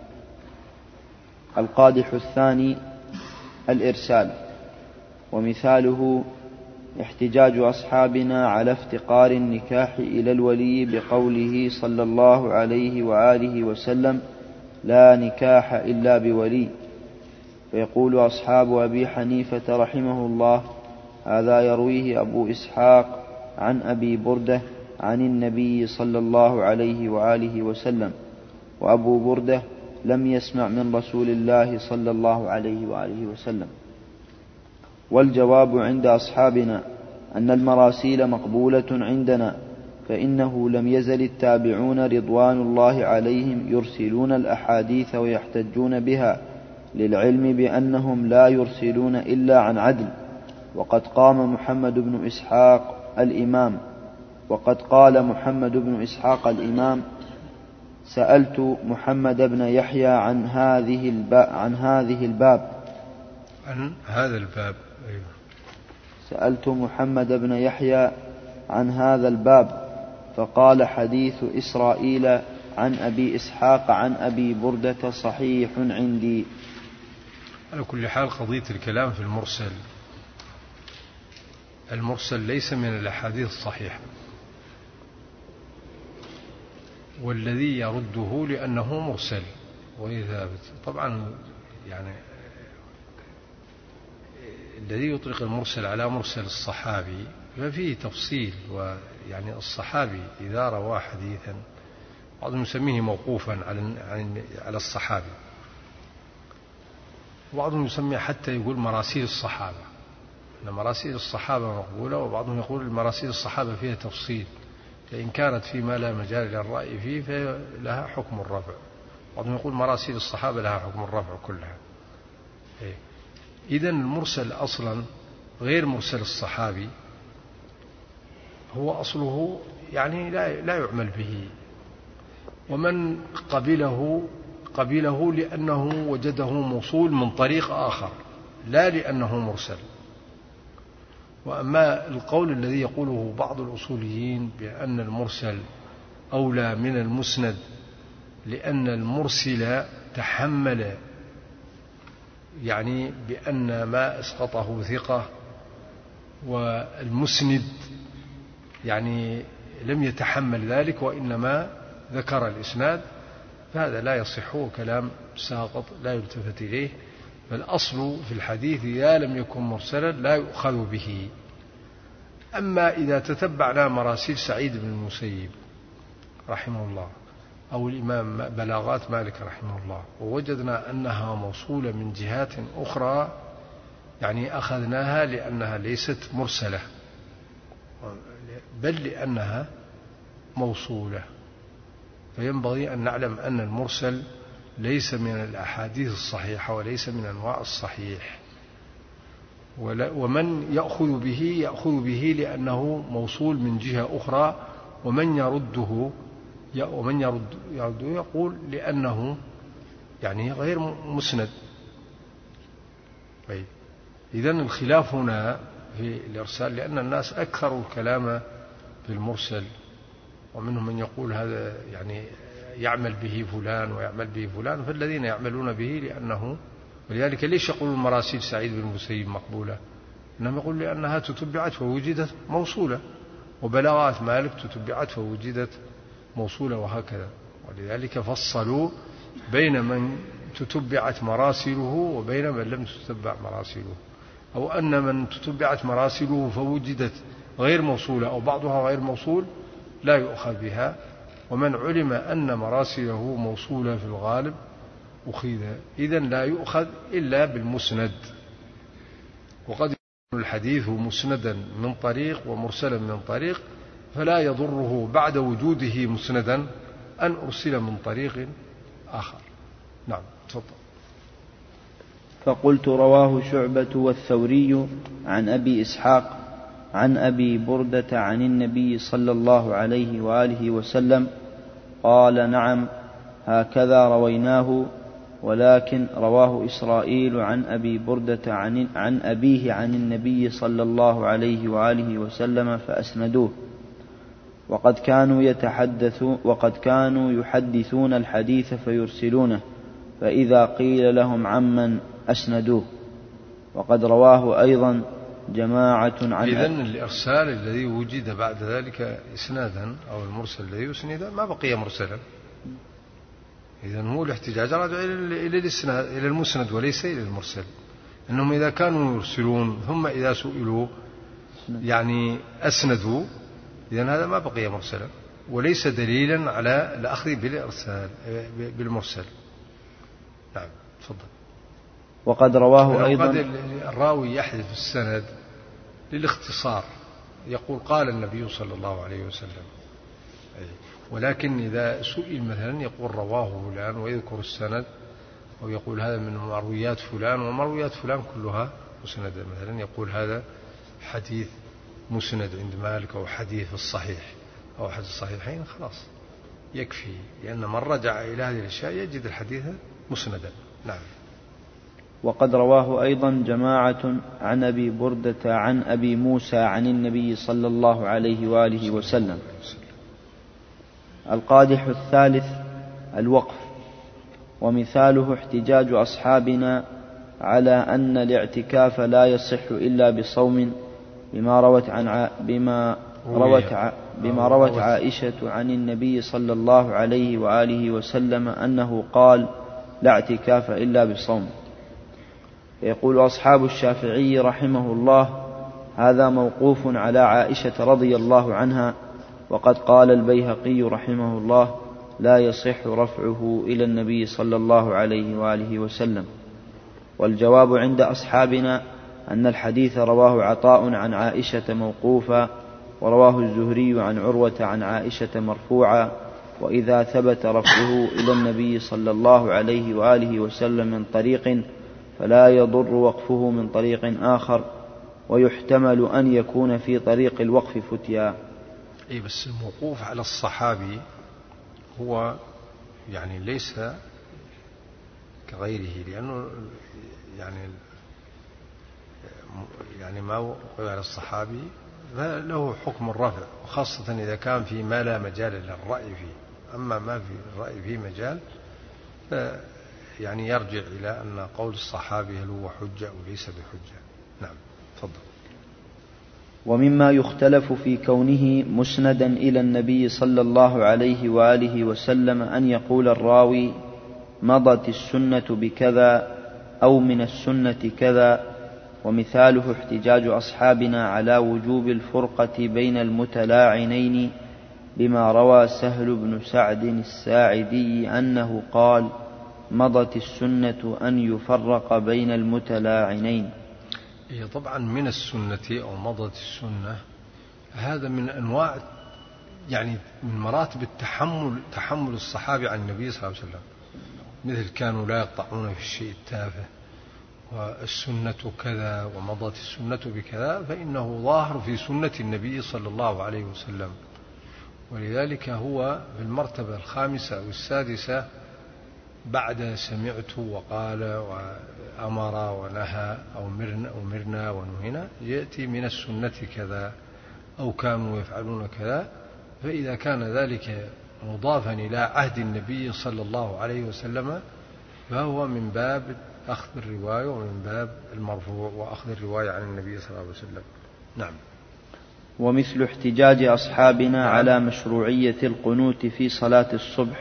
القادح الثاني الإرسال، ومثاله احتجاج أصحابنا على افتقار النكاح إلى الولي بقوله صلى الله عليه وآله وسلم: لا نكاح إلا بولي. فيقول أصحاب أبي حنيفة رحمه الله: هذا يرويه أبو إسحاق عن أبي بردة عن النبي صلى الله عليه وآله وسلم، وأبو بردة لم يسمع من رسول الله صلى الله عليه وآله وسلم. والجواب عند أصحابنا أن المراسيل مقبولة عندنا، فإنه لم يزل التابعون رضوان الله عليهم يرسلون الأحاديث ويحتجون بها، للعلم بأنهم لا يرسلون إلا عن عدل. وقد قام محمد بن إسحاق الإمام وقد قال محمد بن إسحاق الإمام: سألت محمد بن يحيى عن هذه الباب عن هذه الباب عن هذا الباب أيوة. سألت محمد بن يحيى عن هذا الباب، فقال: حديث إسرائيل عن أبي إسحاق عن أبي بردة صحيح عندي. على كل حال قضية الكلام في المرسل المرسل ليس من الأحاديث الصحيحة، والذي يرده لأنه مرسل وإذا طبعا يعني الذي يطلق المرسل على مرسل الصحابي ففيه تفصيل. ويعني الصحابي إذا روى حديثا بعضهم يسميه موقوفا على الصحابي، وبعضهم يسميه حتى يقول مراسيل الصحابة، أن مراسيل الصحابة مقبولة، وبعضهم يقول المراسيل الصحابة فيها تفصيل، فإن كانت فيما لا مجال للرأي فيه فلها حكم الرفع. بعضهم يقول مراسيل الصحابة لها حكم الرفع كلها. إذن المرسل أصلا غير مرسل الصحابي هو أصله يعني لا لا يعمل به، ومن قبله قبله لأنه وجده موصول من طريق آخر، لا لأنه مرسل. وأما القول الذي يقوله بعض الأصوليين بأن المرسل أولى من المسند لأن المرسل تحمل، يعني بأن ما أسقطه ثقة، والمسند يعني لم يتحمل ذلك وإنما ذكر الإسناد، فهذا لا يصح، كلام ساقط لا يلتفت إليه. فالأصل في الحديث إذا لم يكن مرسلا لا يؤخذ به. أما إذا تتبعنا مراسيل سعيد بن المسيب رحمه الله أو الإمام بلاغات مالك رحمه الله ووجدنا أنها موصولة من جهات أخرى، يعني أخذناها لأنها ليست مرسلة بل لأنها موصولة. فينبغي أن نعلم أن المرسل ليس من الأحاديث الصحيحة وليس من أنواع الصحيح، ومن يأخذ به يأخذ به لأنه موصول من جهة أخرى، ومن يرده ومن يرد يرده يقول لأنه يعني غير مسند. إذن الخلاف هنا في الإرسال، لأن الناس أكثروا الكلام في المرسل، ومنهم من يقول هذا يعني يعمل به فلان ويعمل به فلان، فالذين يعملون به لأنه، ولذلك ليش يقول المراسيل سعيد بن المسيب مقبولة؟ إنهم يقول لأنها تتبعت فوجدت موصولة، وبلاغات مالك تتبعت فوجدت موصولة، وهكذا. ولذلك فصلوا بين من تتبعت مراسله وبين من لم تتبع مراسله، أو أن من تتبعت مراسله فوجدت غير موصولة أو بعضها غير موصول لا يؤخذ بها، ومن علم أن مراسله موصولة في الغالب أخذ. إذن لا يؤخذ إلا بالمسند. وقد يكون الحديث مسندا من طريق ومرسلا من طريق، فلا يضره بعد وجوده مسندا أن أرسل من طريق آخر. نعم تفضل. فقلت رواه شعبة والثوري عن أبي إسحاق عن أبي بردة عن النبي صلى الله عليه وآله وسلم قال نعم هكذا رويناه، ولكن رواه إسرائيل عن أبي بردة عن, عن أبيه عن النبي صلى الله عليه وآله وسلم فأسندوه. وقد كانوا يتحدثون وقد كانوا يحدثون الحديث فيرسلونه، فإذا قيل لهم عمن أسندوه. وقد رواه أيضا جماعة عن إذن الإرسال الذي وجد بعد ذلك إسنادا أو المرسل الذي يسند ما بقي مرسلا. إذن هو الاحتجاج راجع إلى الإسناد إلى المسند وليس إلى المرسل. إنهم إذا كانوا يرسلون ثم إذا سئلوا يعني أسندوا، إذن هذا ما بقي مرسلا وليس دليلا على الأخذ بالإرسال بالمرسل. نعم تفضل. وقد رواه أيضا الراوي يحذف السند للاختصار، يقول قال النبي صلى الله عليه وسلم، ولكن إذا سئل مثلا يقول رواه فلان ويذكر السند، أو يقول هذا من مرويات فلان، ومرويات فلان كلها مسند، مثلا يقول هذا حديث مسند عند مالك أو حديث الصحيح أو حديث الصحيحين، خلاص يكفي، لأن من رجع إلى هذه الأشياء يجد الحديث مسندا. نعم. وقد رواه أيضا جماعة عن أبي بردة عن أبي موسى عن النبي صلى الله عليه وآله وسلم. القادح الثالث الوقف، ومثاله احتجاج أصحابنا على أن الاعتكاف لا يصح إلا بصوم بما روت عن بما روت بما روت عائشة عن النبي صلى الله عليه وآله وسلم أنه قال لا اعتكاف إلا بصوم. يقول أصحاب الشافعي رحمه الله هذا موقوف على عائشة رضي الله عنها، وقد قال البيهقي رحمه الله لا يصح رفعه إلى النبي صلى الله عليه وآله وسلم. والجواب عند أصحابنا أن الحديث رواه عطاء عن عائشة موقوفا، ورواه الزهري عن عروة عن عائشة مرفوعا، وإذا ثبت رفعه إلى النبي صلى الله عليه وآله وسلم من طريق فلا يضر وقفه من طريق آخر، ويحتمل أن يكون في طريق الوقف فتيا. أي بس الموقوف على الصحابي هو يعني ليس كغيره، لأنه يعني يعني ما وقع على الصحابي فله حكم الرفع، وخاصة إذا كان في ما لا مجال للرأي فيه. أما ما في الرأي فيه مجال يعني يرجع إلى أن قول الصحابي هل هو حجة أو ليس بحجة. نعم تفضل. ومما يختلف في كونه مسندا إلى النبي صلى الله عليه وآله وسلم أن يقول الراوي مضت السنة بكذا أو من السنة كذا، ومثاله احتجاج أصحابنا على وجوب الفرقة بين المتلاعنين بما روى سهل بن سعد الساعدي أنه قال مضت السنة أن يفرق بين المتلاعنين. هي طبعا من السنة أو مضت السنة هذا من أنواع يعني من مراتب التحمل، تحمل الصحابة عن النبي صلى الله عليه وسلم، مثل كانوا لا يقطعون في الشيء التافه، والسنة كذا ومضت السنة بكذا، فإنه ظاهر في سنة النبي صلى الله عليه وسلم، ولذلك هو في المرتبة الخامسة أو السادسة بعد سمعت وقال وأمر ونهى أو مرنا, أو مرنا ونهينا، يأتي من السنة كذا أو كانوا يفعلون كذا. فإذا كان ذلك مضافا إلى عهد النبي صلى الله عليه وسلم فهو من باب أخذ الرواية ومن باب المرفوع وأخذ الرواية عن النبي صلى الله عليه وسلم. نعم. ومثل احتجاج أصحابنا على مشروعية القنوت في صلاة الصبح.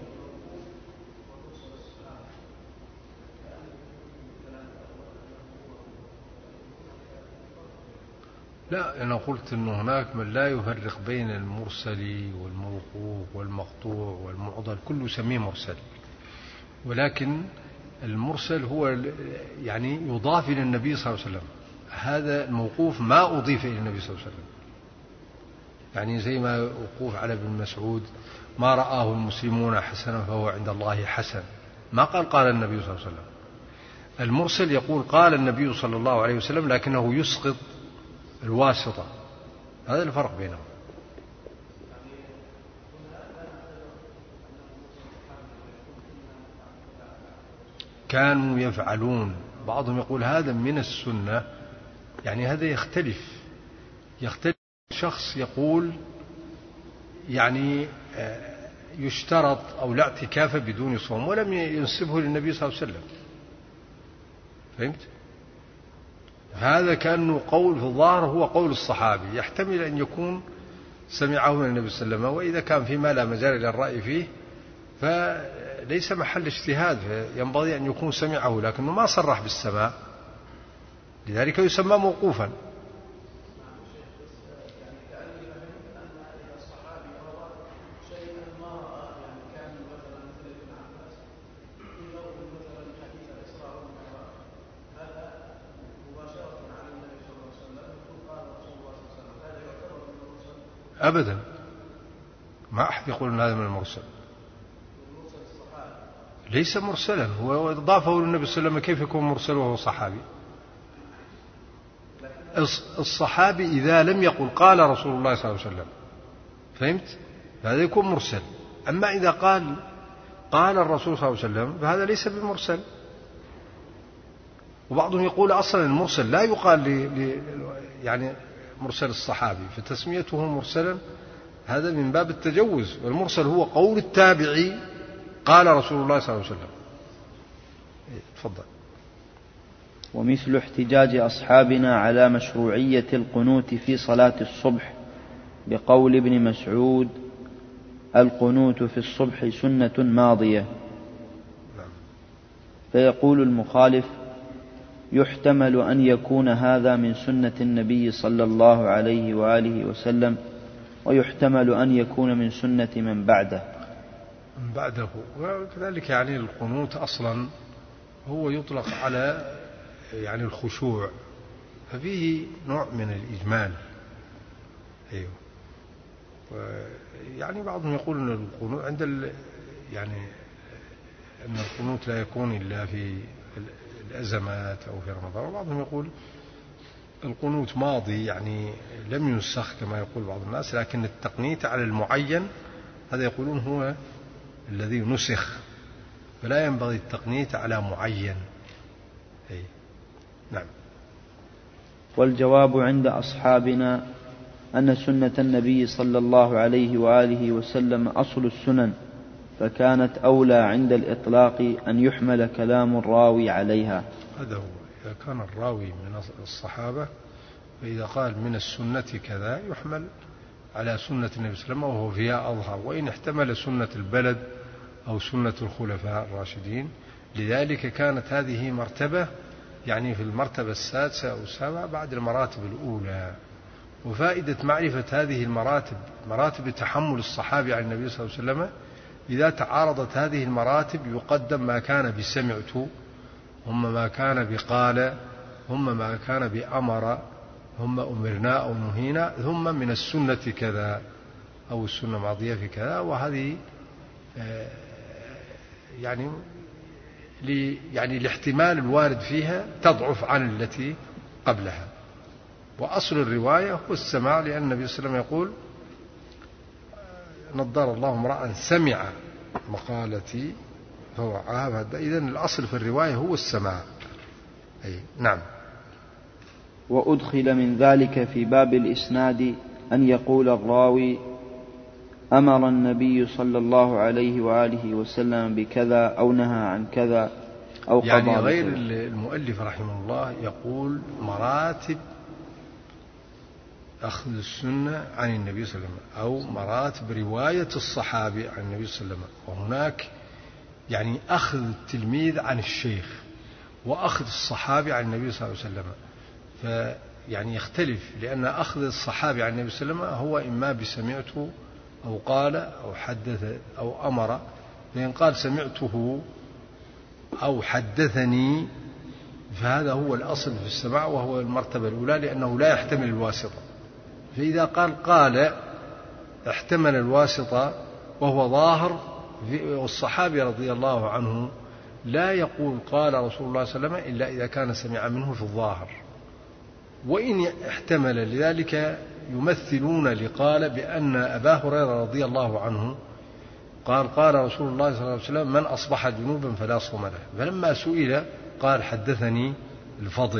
لا، أنا قلت أن هناك من لا يفرق بين المرسل والموقوف والمقطوع والمعضل، كله سميه مرسل، ولكن المرسل هو يعني يضاف إلى النبي صلى الله عليه وسلم. هذا الموقوف ما أضيف إلى النبي صلى الله عليه وسلم، يعني زي ما وقوف على ابن مسعود ما رآه المسلمون حسنا فهو عند الله حسن، ما قال قال النبي صلى الله عليه وسلم. المرسل يقول قال النبي صلى الله عليه وسلم لكنه يسقط الواسطة، هذا الفرق بينهم. كانوا يفعلون، بعضهم يقول هذا من السنة، يعني هذا يختلف يختلف شخص يقول يعني يشترط أو لا اعتكاف بدون صوم ولم ينسبه للنبي صلى الله عليه وسلم، فهمت؟ هذا كأنه قول في الظاهر هو قول الصحابي، يحتمل أن يكون سمعه من النبي صلى الله عليه وسلم، وإذا كان فيما لا مجال للرأي فيه فليس محل اجتهاد، ينبغي أن يكون سمعه لكنه ما صرح بالسماع، لذلك يسمى موقوفا. أبدا، ما أحد يقول أن هذا من المرسل، ليس مرسلا، هو إضافه للنبي صلى الله عليه وسلم، كيف يكون مرسل وهو صحابي؟ الصحابي إذا لم يقل قال رسول الله صلى الله عليه وسلم، فهمت؟ فهذا يكون مرسل. أما إذا قال قال الرسول صلى الله عليه وسلم فهذا ليس بمرسل. وبعضهم يقول أصلا المرسل لا يقال ل... يعني مرسل الصحابي، فتسميته مرسلا هذا من باب التجوز، والمرسل هو قول التابعي قال رسول الله صلى الله عليه وسلم. تفضل. ومثل احتجاج أصحابنا على مشروعية القنوت في صلاة الصبح بقول ابن مسعود القنوت في الصبح سنة ماضية، فيقول المخالف يحتمل أن يكون هذا من سنة النبي صلى الله عليه وآله وسلم، ويحتمل أن يكون من سنة من بعده من بعده وكذلك. يعني القنوت أصلا هو يطلق على يعني الخشوع، ففيه نوع من الإجمال. أيوه. يعني بعضهم يقول أن القنوت عند ال يعني أن القنوت لا يكون إلا في الأزمات أو في رمضان، وبعضهم يقول القنوت ماضي يعني لم ينسخ كما يقول بعض الناس، لكن التقنيت على المعين هذا يقولون هو الذي نسخ، فلا ينبغي التقنيت على معين. أي. نعم. والجواب عند أصحابنا أن سنة النبي صلى الله عليه وآله وسلم أصل السنن، فكانت أولى عند الإطلاق أن يحمل كلام الراوي عليها. هذا هو، إذا كان الراوي من الصحابة فإذا قال من السنة كذا يحمل على سنة النبي صلى الله عليه وسلم وهو فيها أظهر، وإن احتمل سنة البلد أو سنة الخلفاء الراشدين. لذلك كانت هذه مرتبة، يعني في المرتبة السادسة أو السابعة بعد المراتب الأولى. وفائدة معرفة هذه المراتب، مراتب تحمل الصحابي عن النبي صلى الله عليه وسلم، إذا تعارضت هذه المراتب يقدم ما كان بسمعت، ثم ما كان بقال، ثم ما كان بأمر، ثم أمرنا أو نهينا، ثم من السنة كذا أو السنة ماضية في كذا. وهذه يعني يعني الاحتمال الوارد فيها تضعف عن التي قبلها. وأصل الرواية هو السماع، لأن النبي صلى الله عليه وسلم يقول نضر الله امرأ سمع مقالتي فوعاها. إذن الأصل في الرواية هو السماع. أي نعم. وأدخل من ذلك في باب الإسناد أن يقول الراوي أمر النبي صلى الله عليه وآله وسلم بكذا أو نهى عن كذا أو قضى يعني غير بكذا. المؤلف رحمه الله يقول مراتب أخذ السنة عن النبي صلى الله عليه وسلم أو مراتب رواية الصحابي عن النبي صلى الله عليه وسلم. وهناك يعني أخذ التلميذ عن الشيخ وأخذ الصحابي عن النبي صلى الله عليه وسلم، فيعني يختلف، لأن أخذ الصحابي عن النبي صلى الله عليه وسلم هو إما بسمعته أو قال أو حدث أو أمر. فإن قال سمعته أو حدثني فهذا هو الأصل في السماع وهو المرتبة الأولى، لأنه لا يحتمل الواسطة. فإذا قال قال احتمل الواسطة وهو ظاهر. والصحابي رضي الله عنه لا يقول قال رسول الله صلى الله عليه وسلم إلا إذا كان سمع منه في الظاهر، وإن احتمل. لذلك يمثلون لقال بأن أبا هريرة رضي الله عنه قال قال رسول الله صلى الله عليه وسلم من أصبح جنوبا فلا صوم له، فلما سئل قال حدثني الفضل.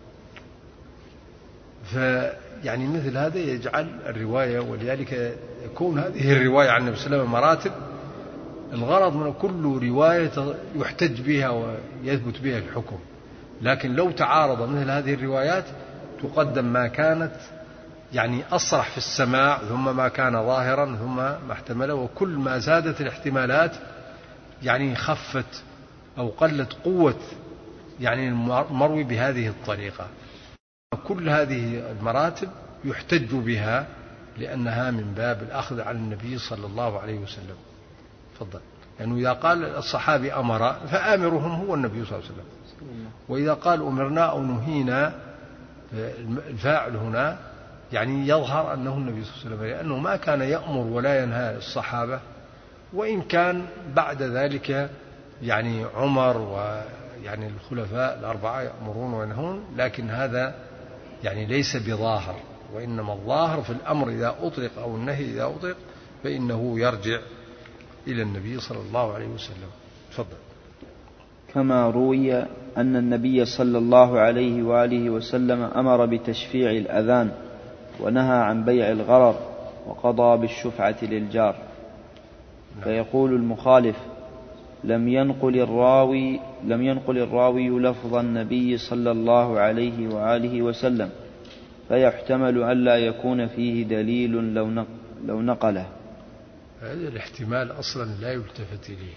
فيعني مثل هذا يجعل الرواية، ولذلك يكون هذه الرواية عن النبي صلى الله عليه وسلم مراتب. الغرض من كل رواية يحتج بها ويثبت بها الحكم، لكن لو تعارض مثل هذه الروايات تقدم ما كانت يعني أصرح في السماع، ثم ما كان ظاهرا، ثم ما احتمله. وكل ما زادت الاحتمالات يعني خفت أو قلت قوة يعني المروي بهذه الطريقة. كل هذه المراتب يحتج بها لأنها من باب الأخذ عن النبي صلى الله عليه وسلم. تفضل. لأنه يعني إذا قال الصحابي أمر فآمرهم هو النبي صلى الله عليه وسلم، وإذا قال أمرنا أو نهينا الفاعل هنا يعني يظهر أنه النبي صلى الله عليه وسلم، لأنه ما كان يأمر ولا ينهى الصحابة، وإن كان بعد ذلك يعني عمر ويعني الخلفاء الأربعة يأمرون وينهون، لكن هذا يعني ليس بظاهر. وإنما الظاهر في الأمر إذا أطلق أو النهي إذا أطلق فإنه يرجع إلى النبي صلى الله عليه وسلم. تفضل. كما روي أن النبي صلى الله عليه وآله وسلم أمر بتشفيع الأذان ونهى عن بيع الغرر وقضى بالشفعة للجار. فيقول المخالف لم ينقل الراوي لم ينقل الراوي لفظ النبي صلى الله عليه وآله وسلم، فيحتمل ألا يكون فيه دليل لو لو نقله. هذا الاحتمال أصلا لا يلتفت إليه،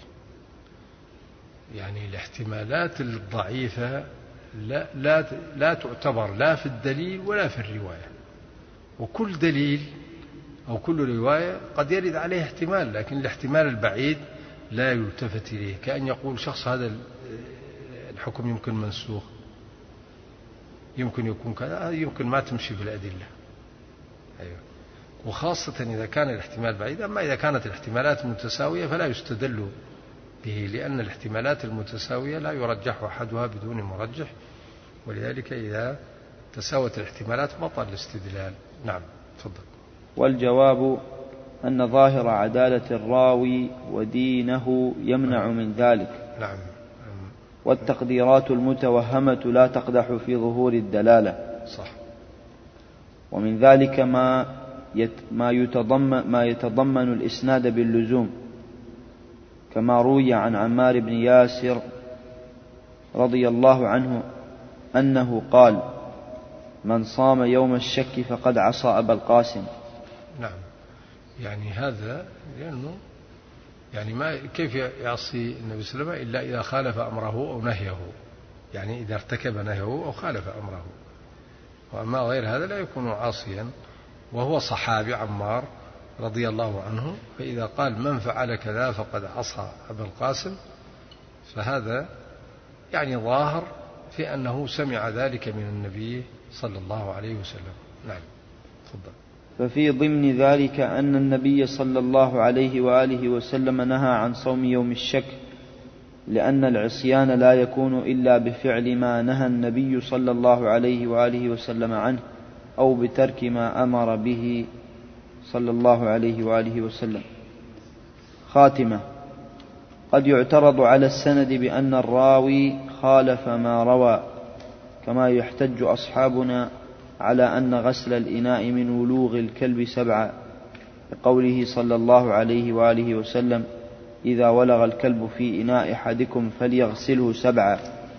يعني الاحتمالات الضعيفة لا, لا, لا تعتبر لا في الدليل ولا في الرواية. وكل دليل أو كل رواية قد يرد عليه احتمال، لكن الاحتمال البعيد لا يلتفت إليه. كأن يقول شخص هذا الحكم يمكن منسوخ، يمكن يكون كذا، يمكن ما تمشي بالأدلة. أيوة. وخاصة إذا كان الاحتمال بعيد. أما إذا كانت الاحتمالات متساوية فلا يستدل به، لأن الاحتمالات المتساوية لا يرجح أحدها بدون مرجح، ولذلك إذا تساوت الاحتمالات بطل الاستدلال. نعم. تفضل. والجواب أن ظاهر عدالة الراوي ودينه يمنع من ذلك. نعم. والتقديرات المتوهمة لا تقدح في ظهور الدلالة. صح. ومن ذلك ما ما يتضمن, ما يتضمن الإسناد باللزوم، كما روي عن عمار بن ياسر رضي الله عنه أنه قال: من صام يوم الشك فقد عصى أبا القاسم. نعم، يعني هذا لأنه يعني ما كيف يعصي النبي صلى الله عليه وسلم إلا إذا خالف أمره أو نهيه، يعني إذا ارتكب نهيه أو خالف أمره، وأما غير هذا لا يكون عاصيا، وهو صحابي عمار رضي الله عنه، فإذا قال من فعل كذا فقد عصى أبا القاسم فهذا يعني ظاهر في أنه سمع ذلك من النبي صلى الله عليه وسلم. نعم، تفضل. ففي ضمن ذلك أن النبي صلى الله عليه وآله وسلم نهى عن صوم يوم الشك، لأن العصيان لا يكون إلا بفعل ما نهى النبي صلى الله عليه وآله وسلم عنه، أو بترك ما أمر به صلى الله عليه وآله وسلم. خاتمة: قد يعترض على السند بأن الراوي خالف ما روى، كما يحتج أصحابنا على أن غسل الإناء من ولوغ الكلب سبعا، بقوله صلى الله عليه وآله وسلم: إذا ولغ الكلب في إناء أحدكم فليغسله سبعا.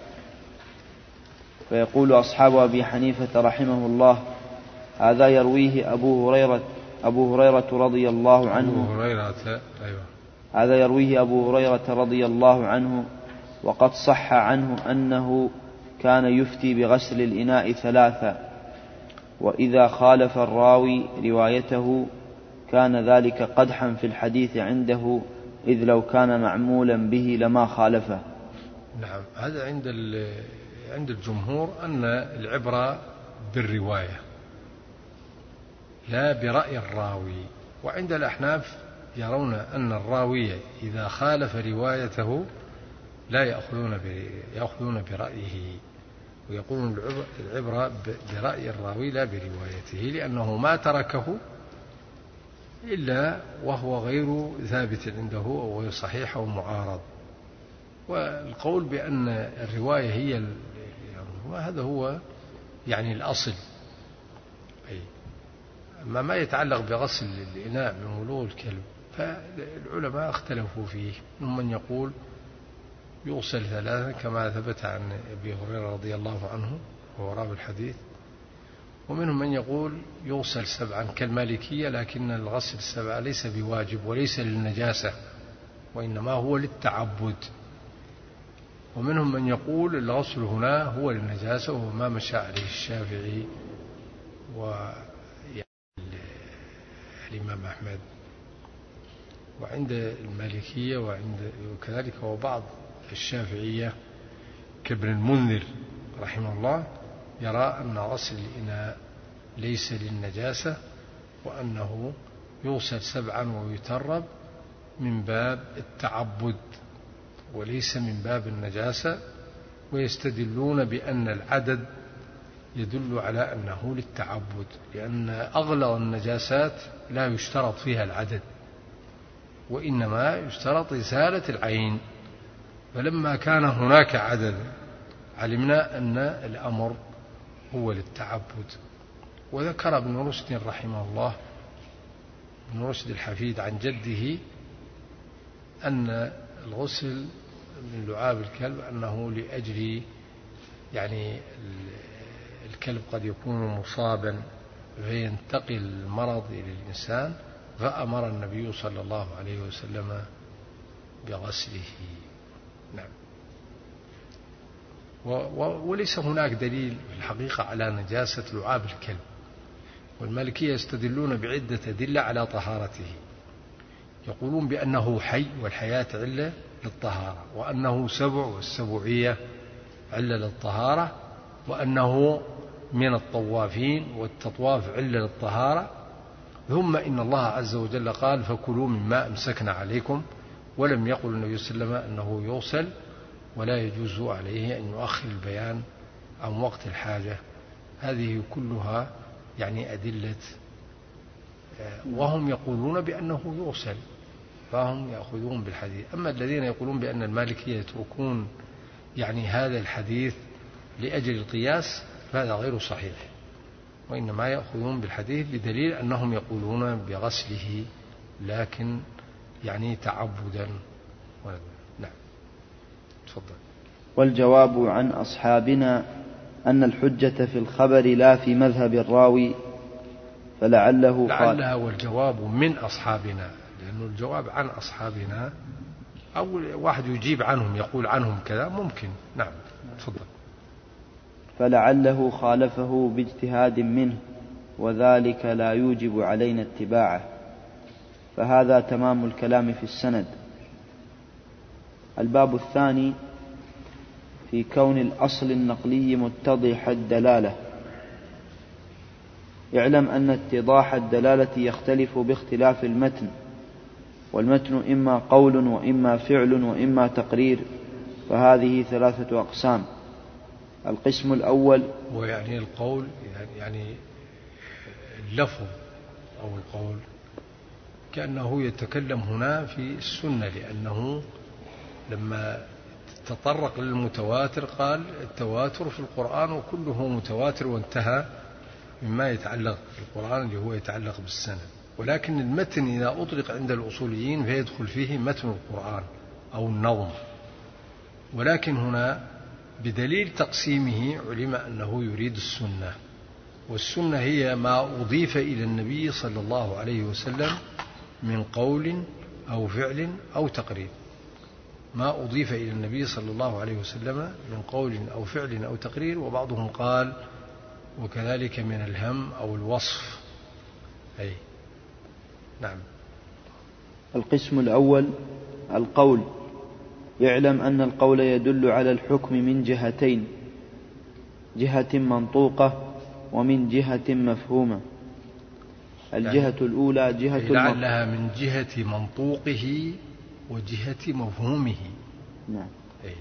فيقول أصحاب أبي حنيفة رحمه الله: هذا يرويه أبو هريرة أبو هريرة رضي الله عنه أبو هريرة أيوة. هذا يرويه أبو هريرة رضي الله عنه، وقد صح عنه أنه كان يفتي بغسل الإناء ثلاثا، وإذا خالف الراوي روايته كان ذلك قدحا في الحديث عنده، إذ لو كان معمولا به لما خالفه. نعم، هذا عند عند الجمهور أن العبرة بالرواية لا برأي الراوي، وعند الأحناف يرون أن الراوي إذا خالف روايته لا يأخذون يأخذون برأيه، ويقولون العبرة برأي الراوي لا بروايته، لأنه ما تركه إلا وهو غير ثابت عنده أو غير صحيح أو معارض. والقول بأن الرواية هي هذا هو يعني الأصل. أي أما ما يتعلق بغسل الإناء من ولوغ الكلب فالعلماء اختلفوا فيه، من يقول يغسل ثلاثا كما ثبت عن أبي هريرة رضي الله عنه وهو راوي الحديث، ومنهم من يقول يغسل سبعا كالمالكية، لكن الغسل السبعة ليس بواجب وليس للنجاسة وإنما هو للتعبد. ومنهم من يقول الغسل هنا هو للنجاسة، وهو ما مشى عليه الشافعي والإمام أحمد وعند المالكية وعند وكذلك وبعض الشافعية كابن المنذر رحمه الله يرى أن غسل الإناء ليس للنجاسة، وأنه يغسل سبعا ويترب من باب التعبد وليس من باب النجاسة، ويستدلون بأن العدد يدل على أنه للتعبد، لأن أغلظ النجاسات لا يشترط فيها العدد وإنما يشترط إزالة العين، فلما كان هناك عدد علمنا أن الأمر هو للتعبد. وذكر ابن رشد رحمه الله ابن رشد الحفيد عن جده أن الغسل من لعاب الكلب أنه لأجل يعني الكلب قد يكون مصابا فينتقل المرض إلى الإنسان، فأمر النبي صلى الله عليه وسلم بغسله. نعم. وليس هناك دليل في الحقيقة على نجاسة لعاب الكلب، والمالكية يستدلون بعدة أدلة على طهارته، يقولون بأنه حي والحياة علة للطهارة، وأنه سبع والسبوعية علة للطهارة، وأنه من الطوافين والتطواف علة للطهارة، ثم إن الله عز وجل قال فكلوا مما أمسكنا عليكم، ولم يقل النبي صلى الله عليه وسلم أنه يغسل، ولا يجوز عليه أن يؤخر البيان عن وقت الحاجة. هذه كلها يعني أدلة، وهم يقولون بأنه يغسل، فهم يأخذون بالحديث. أما الذين يقولون بأن المالكية يتركون يعني هذا الحديث لأجل القياس فهذا غير صحيح، وإنما يأخذون بالحديث بدليل أنهم يقولون بغسله لكن يعني تعبدا. نعم تفضل. والجواب عن أصحابنا أن الحجة في الخبر لا في مذهب الراوي، فلعله لعلها والجواب من أصحابنا، لأنه الجواب عن أصحابنا أو واحد يجيب عنهم يقول عنهم كذا ممكن. نعم تفضل. فلعله خالفه باجتهاد منه، وذلك لا يوجب علينا اتباعه، فهذا تمام الكلام في السند. الباب الثاني في كون الأصل النقلي متضح الدلالة. اعلم أن اتضاح الدلالة يختلف باختلاف المتن، والمتن إما قول وإما فعل وإما تقرير، فهذه ثلاثة أقسام. القسم الأول، ويعني القول يعني اللفظ أو القول كأنه يتكلم هنا في السنة، لأنه لما تطرق للمتواتر قال التواتر في القرآن وكله متواتر، وانتهى مما يتعلق بالقرآن اللي هو يتعلق بالسند. ولكن المتن إذا أطلق عند الأصوليين فيدخل فيه متن القرآن أو النظم، ولكن هنا بدليل تقسيمه علم أنه يريد السنة، والسنة هي ما أضيف إلى النبي صلى الله عليه وسلم من قول أو فعل أو تقرير، ما أضيف إلى النبي صلى الله عليه وسلم من قول أو فعل أو تقرير. وبعضهم قال وكذلك من الهم أو الوصف. أي نعم. القسم الأول القول. يعلم أن القول يدل على الحكم من جهتين، جهة منطوقة ومن جهة مفهومة. الجهة يعني الأولى جهة لعلها من جهة منطوقه وجهة مفهومه. نعم. أي.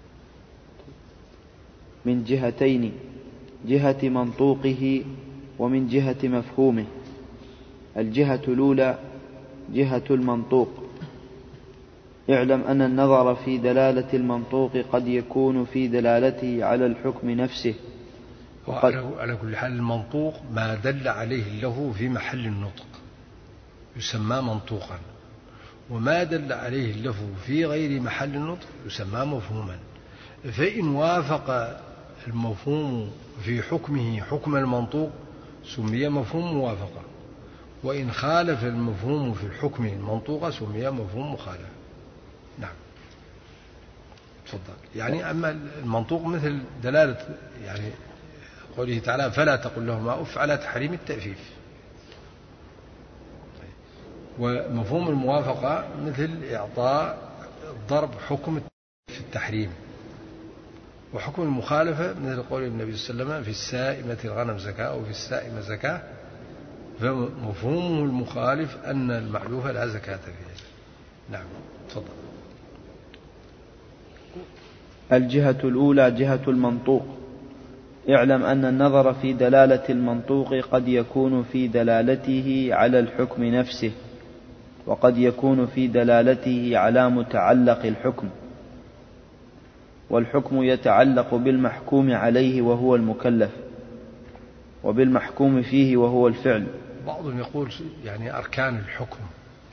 من جهتين، جهة منطوقه ومن جهة مفهومه. الجهة الأولى جهة المنطوق. اعلم أن النظر في دلالة المنطوق قد يكون في دلالته على الحكم نفسه. على كل حال المنطوق ما دل عليه اللفظ في محل النطق يسمى منطوقا، وما دل عليه اللفظ في غير محل النطق يسمى مفهوما. فإن وافق المفهوم في حكمه حكم المنطوق سمي مفهوم موافقة، وإن خالف المفهوم في الحكم المنطوق سمي مفهوم مخالفة. نعم تفضل. يعني أما المنطوق مثل دلالة يعني قوله تعالى فلا تقل لهما أف على تحريم التأفيف، ومفهوم الموافقة مثل إعطاء ضرب حكم في التحريم، وحكم المخالفة مثل قول النبي صلى الله عليه وسلم في السائمة الغنم زكاة أو في السائمة زكاة، فمفهومه المخالف أن المعلوف لا زكاة فيه. نعم تفضل. الجهة الأولى جهة المنطوق. اعلم أن النظر في دلالة المنطوق قد يكون في دلالته على الحكم نفسه، وقد يكون في دلالته على متعلق الحكم، والحكم يتعلق بالمحكوم عليه وهو المكلف، وبالمحكوم فيه وهو الفعل. بعضهم يقول يعني أركان الحكم،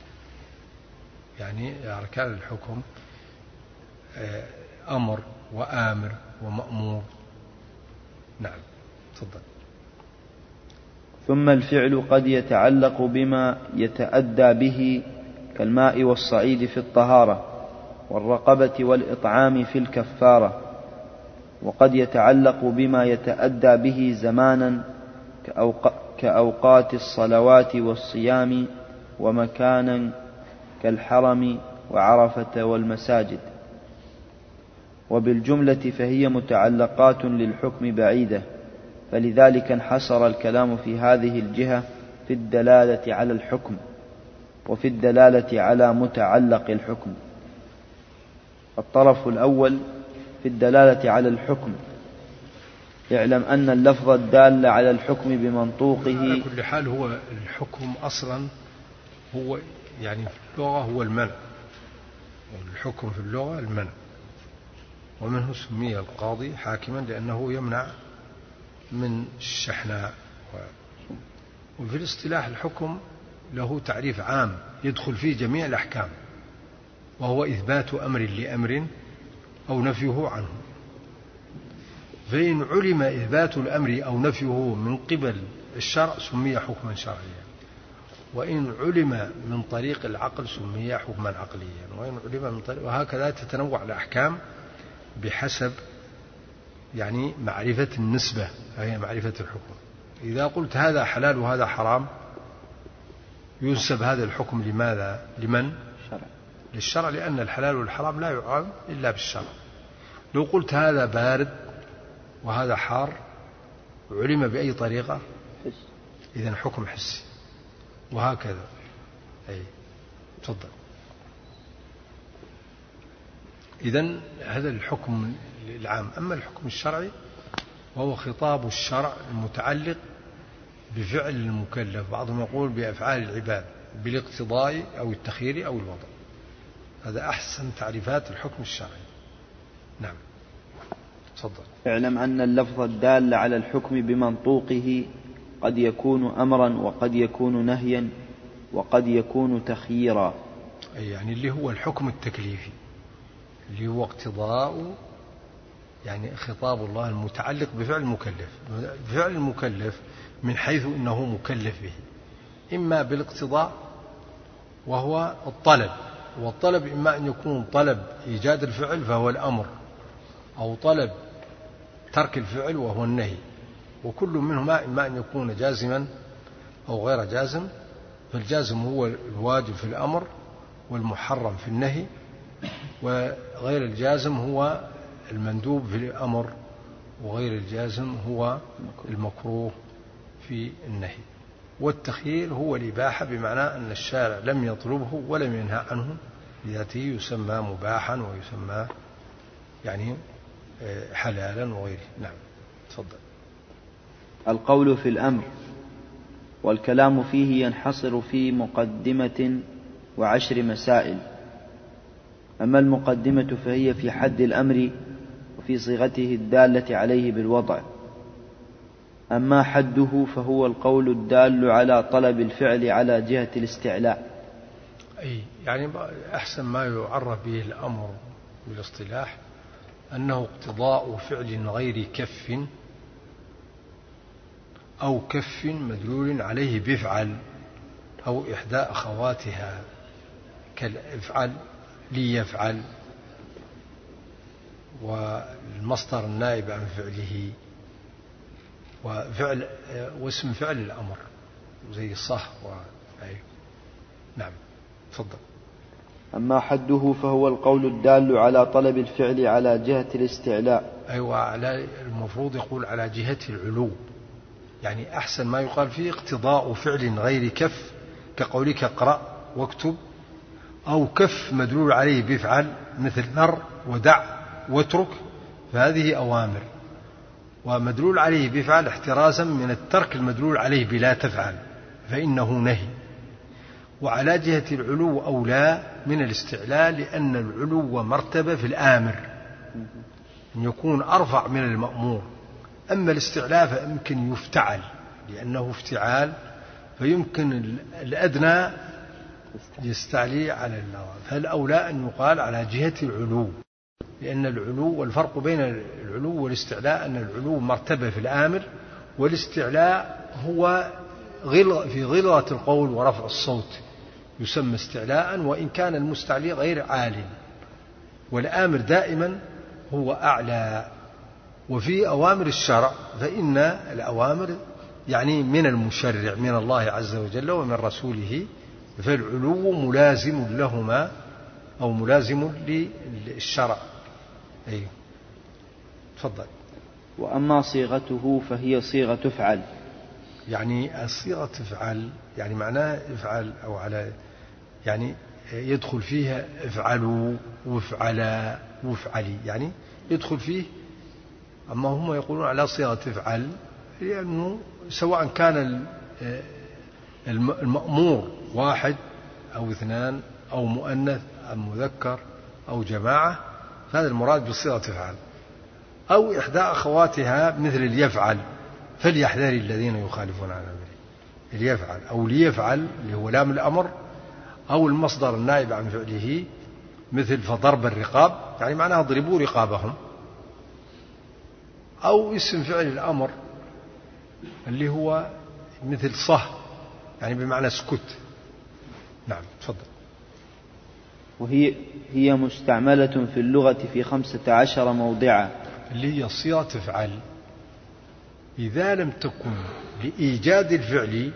يعني أركان الحكم أمر وآمر ومأمور. نعم تفضل. ثم الفعل قد يتعلق بما يتأدى به كالماء والصعيد في الطهارة، والرقبة والإطعام في الكفارة، وقد يتعلق بما يتأدى به زمانا كأوقات الصلوات والصيام، ومكانا كالحرم وعرفة والمساجد. وبالجملة فهي متعلقات للحكم بعيدة، فلذلك انحصر الكلام في هذه الجهة في الدلالة على الحكم، وفي الدلالة على متعلق الحكم. الطرف الأول في الدلالة على الحكم. يعلم أن اللفظ الدال على الحكم بمنطوقه. على كل حال هو الحكم أصلا هو يعني في اللغة هو المنع، الحكم في اللغة المنع، ومنه سمي القاضي حاكما لأنه يمنع من الشحناء وفي الاصطلاح الحكم له تعريف عام يدخل فيه جميع الأحكام، وهو إثبات أمر لأمر أو نفيه عنه. فإن علم إثبات الأمر أو نفيه من قبل الشرع سمي حكما شرعيا، وإن علم من طريق العقل سمي حكما عقليا، وإن علم من طريق، وهكذا تتنوع الأحكام بحسب يعني معرفة النسبة، هي معرفة الحكم. إذا قلت هذا حلال وهذا حرام ينسب هذا الحكم لماذا؟ لمن؟ شرع. للشرع، لأن الحلال والحرام لا يعلم إلا بالشرع. لو قلت هذا بارد وهذا حار علم بأي طريقة؟ إذن حكم حسي، وهكذا. أي تفضل. إذن هذا الحكم العام. أما الحكم الشرعي وهو خطاب الشرع المتعلق بفعل المكلف، بعضهم يقول بأفعال العباد بالاقتضاء أو التخيير أو الوضع. هذا أحسن تعريفات الحكم الشرعي. نعم تفضل. اعلم أن اللفظ الدال على الحكم بمنطوقه قد يكون أمرا وقد يكون نهيا وقد يكون تخييرا. أي يعني اللي هو الحكم التكليفي اللي هو اقتضاء يعني خطاب الله المتعلق بفعل المكلف. بفعل المكلف من حيث إنه مكلف به، إما بالاقتضاء وهو الطلب، والطلب إما أن يكون طلب إيجاد الفعل فهو الأمر، أو طلب ترك الفعل وهو النهي، وكل منهما إما أن يكون جازما أو غير جازم. فالجازم هو الواجب في الأمر والمحرم في النهي، وغير الجازم هو المندوب في الأمر، وغير الجازم هو المكروه في النهي. والتخيير هو الإباحة، بمعنى أن الشارع لم يطلبه ولم ينهى عنه بذاته، يسمى مباحا ويسمى يعني حلالا وغيره. نعم تفضل. القول في الأمر والكلام فيه ينحصر في مقدمة وعشر مسائل. أما المقدمة فهي في حد الأمر وفي صيغته الدالة عليه بالوضع. أما حده فهو القول الدال على طلب الفعل على جهة الاستعلاء. أي يعني أحسن ما يعرف به الأمر بالاصطلاح أنه اقتضاء فعل غير كف أو كف مدلول عليه بفعل أو إحدى أخواتها كالافعل ليفعل، والمصدر النائب عن فعله، وفعل واسم فعل الأمر زي الصح و... أيوه. نعم تفضل. أما حده فهو القول الدال على طلب الفعل على جهة الاستعلاء. أيوة، على المفروض يقول على جهة العلو، يعني أحسن ما يقال فيه اقتضاء فعل غير كف كقولك اقرأ واكتب، أو كف مدلول عليه بفعل مثل نر ودع واترك، فهذه أوامر، ومدلول عليه بفعل احترازا من الترك المدلول عليه بلا تفعل فإنه نهي. وعلى جهة العلو أولى من الاستعلاء، لأن العلو مرتبة في الآمر أن يكون أرفع من المأمور. أما الاستعلاء فيمكن يفتعل لأنه افتعال، فيمكن الأدنى يستعلي على الله، فالأولى أن يقال على جهة العلو، لأن العلو، والفرق بين العلو والاستعلاء أن العلو مرتبة في الآمر، والاستعلاء هو غلظ في غلظة القول ورفع الصوت يسمى استعلاء، وإن كان المستعلي غير عال، والآمر دائما هو أعلى. وفي أوامر الشرع فإن الأوامر يعني من المشرع من الله عز وجل ومن رسوله، فالعلو ملازم لهما أو ملازم للشرع. أيوه تفضل. وأما صيغته فهي صيغة افعل، يعني الصيغة تفعل يعني معناه افعل أو على، يعني يدخل فيها افعلوا وافعلا وافعلي، يعني يدخل فيه. أما هم يقولون على صيغة افعل لأنه سواء كان المأمور واحد أو اثنان أو مؤنث أو مذكر أو جماعة، فهذا المراد بالصيغة افعل، أو إحدى أخواتها مثل اليفعل فليحذر الذين يخالفون عن أمره ليفعل أو ليفعل اللي هو لام الأمر، أو المصدر النائب عن فعله مثل فضرب الرقاب يعني معناها اضربوا رقابهم، أو اسم فعل الأمر اللي هو مثل صه يعني بمعنى اسكت. نعم تفضل. وهي هي مستعملة في اللغة في خمسة عشر موضعا، اللي هي صيغة تفعل إذا لم تكن لإيجاد الفعل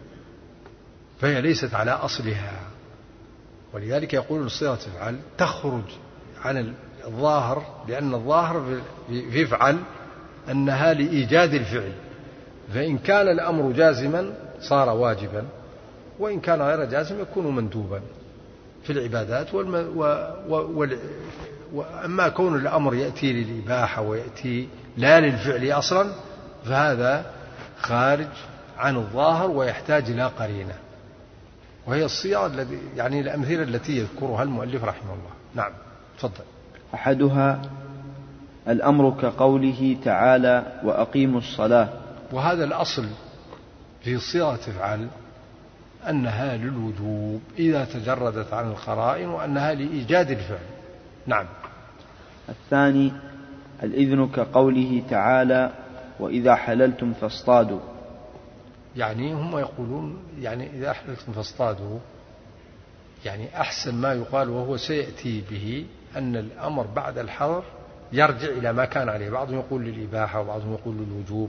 فهي ليست على أصلها، ولذلك يقول صيغة تفعل تخرج عن الظاهر، لأن الظاهر في افعل أنها لإيجاد الفعل، فإن كان الأمر جازما صار واجبا، وإن كان غير جازم يكون مندوبا في العبادات والم... و... و... وال... وأما كون الأمر يأتي للإباحة ويأتي لا للفعل أصلا فهذا خارج عن الظاهر ويحتاج إلى قرينة، وهي الصيغة التي يعني الأمثلة التي يذكرها المؤلف رحمه الله. نعم تفضل. أحدها الأمر كقوله تعالى وأقيموا الصلاة، وهذا الأصل في صيغة تفعل أنها للوجوب إذا تجردت عن القرائن، وأنها لإيجاد الفعل. نعم. الثاني الإذن كقوله تعالى وإذا حللتم فاصطادوا، يعني هم يقولون يعني إذا حللتم فاصطادوا يعني أحسن ما يقال وهو سيأتي به أن الأمر بعد الحظر يرجع إلى ما كان عليه، بعضهم يقول للإباحة وبعضهم يقول للوجوب،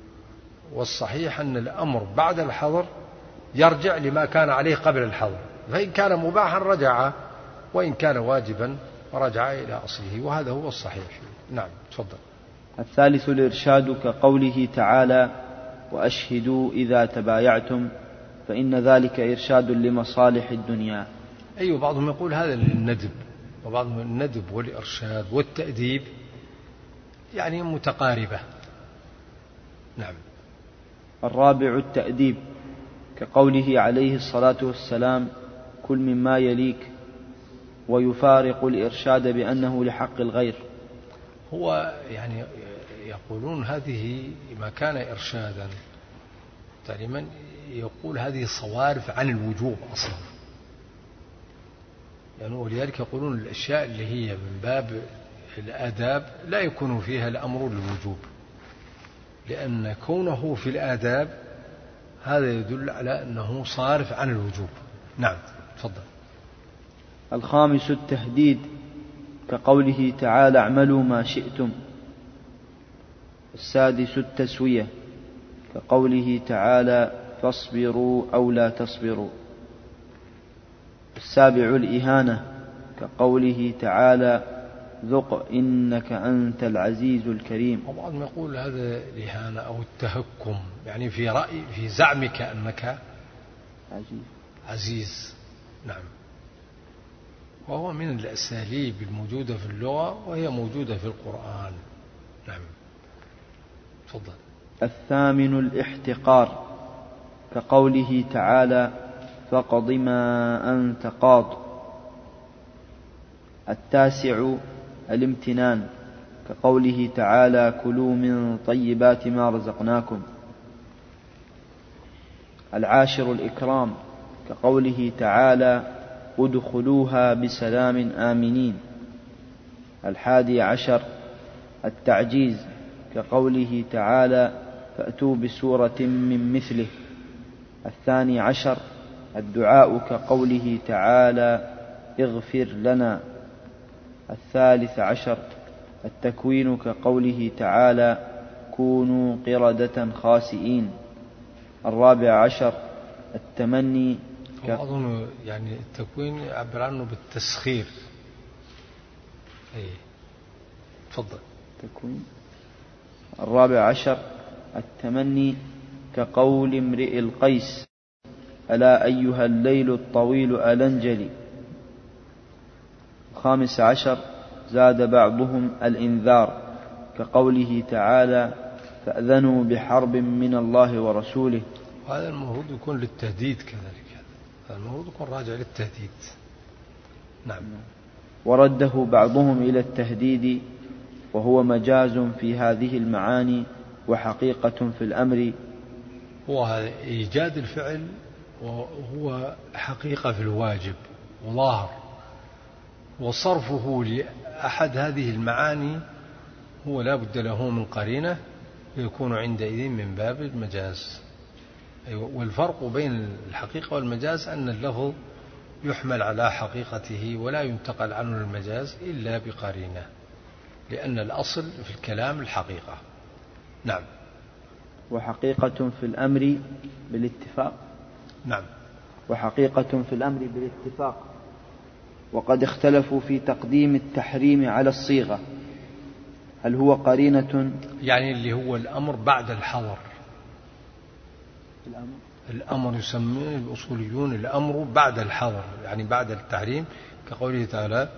والصحيح أن الأمر بعد الحظر يرجع لما كان عليه قبل الحظر، فإن كان مباحا رجع، وإن كان واجبا رجع إلى أصله، وهذا هو الصحيح. نعم تفضل. الثالث الإرشاد كقوله تعالى وأشهدوا إذا تبايعتم، فإن ذلك إرشاد لمصالح الدنيا. أيوة بعضهم يقول هذا للندب، وبعضهم الندب والإرشاد والتأديب يعني متقاربة. نعم. الرابع التأديب كقوله عليه الصلاة والسلام كل مما يليك، ويفارق الإرشاد بأنه لحق الغير. هو يعني يقولون هذه ما كان إرشادا تقريبا يقول هذه صوارف عن الوجوب أصلا، يعني ولذلك يقولون الأشياء اللي هي من باب الآداب لا يكون فيها الأمر للوجوب، لأن كونه في الآداب هذا يدل على أنه صارف عن الوجوب. نعم تفضل. الخامس التهديد كقوله تعالى اعملوا ما شئتم. السادس التسوية كقوله تعالى فاصبروا أو لا تصبروا. السابع الإهانة كقوله تعالى ذق إنك أنت العزيز الكريم. وبعضهم يقول هذا الإهانة أو التهكم، يعني في رأي في زعمك أنك عزيز, عزيز. نعم. وهو من الأساليب الموجودة في اللغة وهي موجودة في القرآن. نعم تفضل. الثامن الاحتقار كقوله تعالى فاقض ما أنت قاض. التاسع الامتنان كقوله تعالى كلوا من طيبات ما رزقناكم. العاشر الإكرام كقوله تعالى ادخلوها بسلام آمنين. الحادي عشر التعجيز كقوله تعالى فأتوا بسورة من مثله. الثاني عشر الدعاء كقوله تعالى اغفر لنا. الثالث عشر التكوين كقوله تعالى كونوا قردة خاسئين. الرابع عشر التمني ك... أظن يعني التكوين يعبر عنه بالتسخير. أي تفضل. تكوين. الرابع عشر التمني كقول امرئ القيس ألا أيها الليل الطويل ألنجلي. الخامس عشر زاد بعضهم الإنذار كقوله تعالى فأذنوا بحرب من الله ورسوله. وهذا المفروض يكون للتهديد كذلك، هذا المفروض يكون راجع للتهديد. نعم. ورده بعضهم إلى التهديد وهو مجاز في هذه المعاني وحقيقة في الأمر. هو إيجاد الفعل وهو حقيقة في الواجب وظاهر، وصرفه لأحد هذه المعاني هو لا بد له من قرينة يكون عندئذ من باب المجاز. والفرق بين الحقيقة والمجاز أن اللفظ يحمل على حقيقته ولا ينتقل عنه المجاز إلا بقرينة، لأن الأصل في الكلام الحقيقة. نعم. وحقيقة في الأمر بالاتفاق. نعم. وحقيقة في الأمر بالاتفاق. وقد اختلفوا في تقديم التحريم على الصيغة، هل هو قرينة؟ يعني اللي هو الأمر بعد الحظر. الأمر, الأمر يسميه الأصوليون الأمر بعد الحظر، يعني بعد التحريم، كقوله تعالى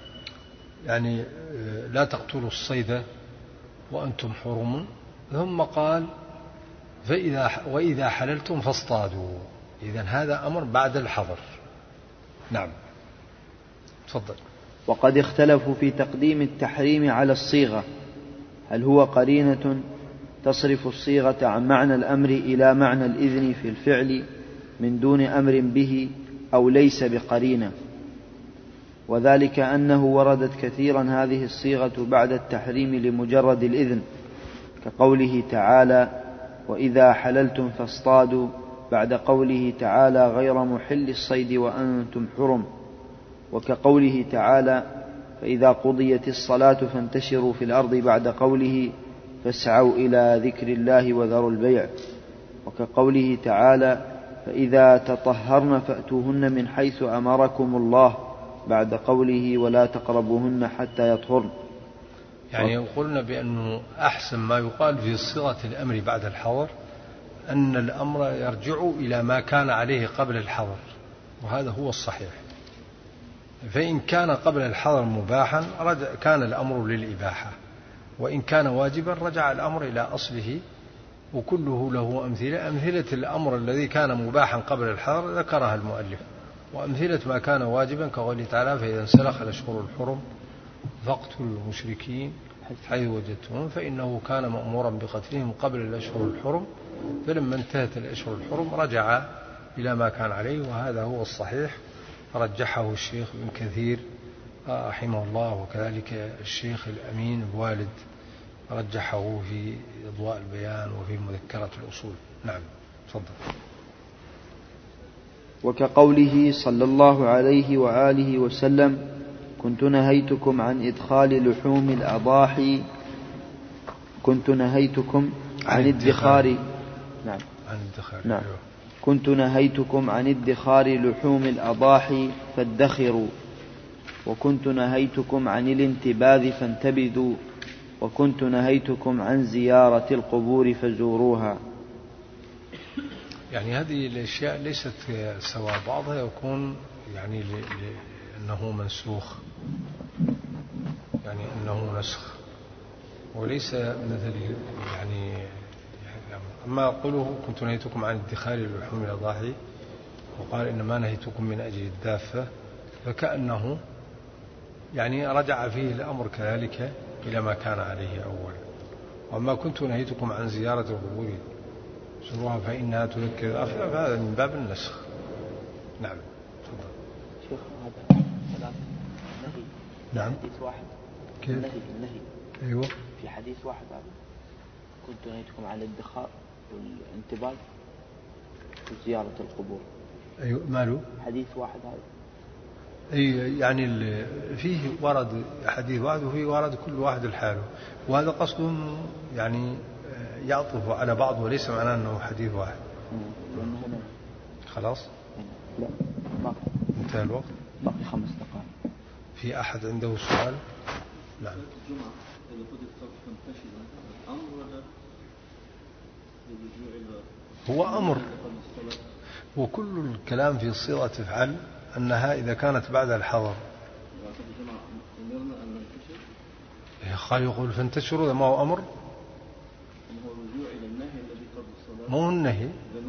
يعني لا تقتلوا الصيد وأنتم حرم، ثم قال فإذا وإذا حللتم فاصطادوا. إذن هذا أمر بعد الحظر. نعم. تفضل. وقد اختلفوا في تقديم التحريم على الصيغة، هل هو قرينة تصرف الصيغة عن معنى الأمر إلى معنى الإذن في الفعل من دون أمر به، أو ليس بقرينة؟ وذلك أنه وردت كثيرا هذه الصيغة بعد التحريم لمجرد الإذن، كقوله تعالى وإذا حللتم فاصطادوا، بعد قوله تعالى غير محل الصيد وأنتم حرم، وكقوله تعالى فإذا قضيت الصلاة فانتشروا في الأرض، بعد قوله فاسعوا إلى ذكر الله وذروا البيع، وكقوله تعالى فإذا تطهرن فأتوهن من حيث أمركم الله، بعد قوله ولا تقربوهن حتى يطهرن. يعني قلنا بأنه أحسن ما يقال في صيغة الأمر بعد الحظر أن الأمر يرجع إلى ما كان عليه قبل الحظر، وهذا هو الصحيح. فإن كان قبل الحظر مباحا كان الأمر للإباحة، وإن كان واجبا رجع الأمر إلى أصله، وكله له أمثلة. أمثلة الأمر الذي كان مباحا قبل الحظر ذكرها المؤلف، وأمثلة ما كان واجبا كقوله تعالى فإذا انسلخ الأشهر الحرم فاقتلوا المشركين حيث وجدتموهم، فإنه كان مأمورا بقتلهم قبل الأشهر الحرم، فلما انتهت الأشهر الحرم رجع إلى ما كان عليه، وهذا هو الصحيح. رجحه الشيخ ابن كثير رحمه الله، وكذلك الشيخ الأمين الوالد رجحه في إضواء البيان وفي مذكرة الأصول. نعم. تفضل. وكقوله صلى الله عليه وآله وسلم كنت نهيتكم عن إدخال لحوم الأضاحي كنت نهيتكم عن ادخار نعم عن ادخار نعم كنت نهيتكم عن ادخار لحوم الأضاحي فادخروا، وكنت نهيتكم عن الانتباذ فانتبذوا، وكنت نهيتكم عن زيارة القبور فزوروها. يعني هذه الأشياء ليست سواء، بعضها يكون يعني لأنه منسوخ، يعني أنه نسخ، وليس مثل يعني أما أقوله كنت نهيتكم عن ادخار لحوم الأضاحي وقال إنما نهيتكم من أجل الدافة، فكأنه يعني رجع فيه الأمر كذلك إلى ما كان عليه أولا. وأما كنت نهيتكم عن زيارة القبور زوروها فإنها تذكر فهذا من باب النسخ. نعم. تفضل. شيخ هذا ثلاث نهي. نعم. حديث واحد. كيف؟ النهي النهي. أيوة. في حديث واحد هذا كنت نهيتكم عن الادخار والانتباه وزيارة القبور. أيوة. ماله؟ حديث واحد هذا. أي يعني فيه ورد حديث واحد وفيه ورد كل واحد الحاله، وهذا قصد يعني يعطف على بعض وليس معناه أنه حديث واحد. خلاص؟ لا باقي. انتهى الوقت؟ باقي خمس دقائق. في أحد عنده سؤال؟ نعم. هو أمر، وكل الكلام في صيغة تفعل أنها إذا كانت بعد الحظر. قال يقول فانتشروا، ما هو أمر، ما هو النهي،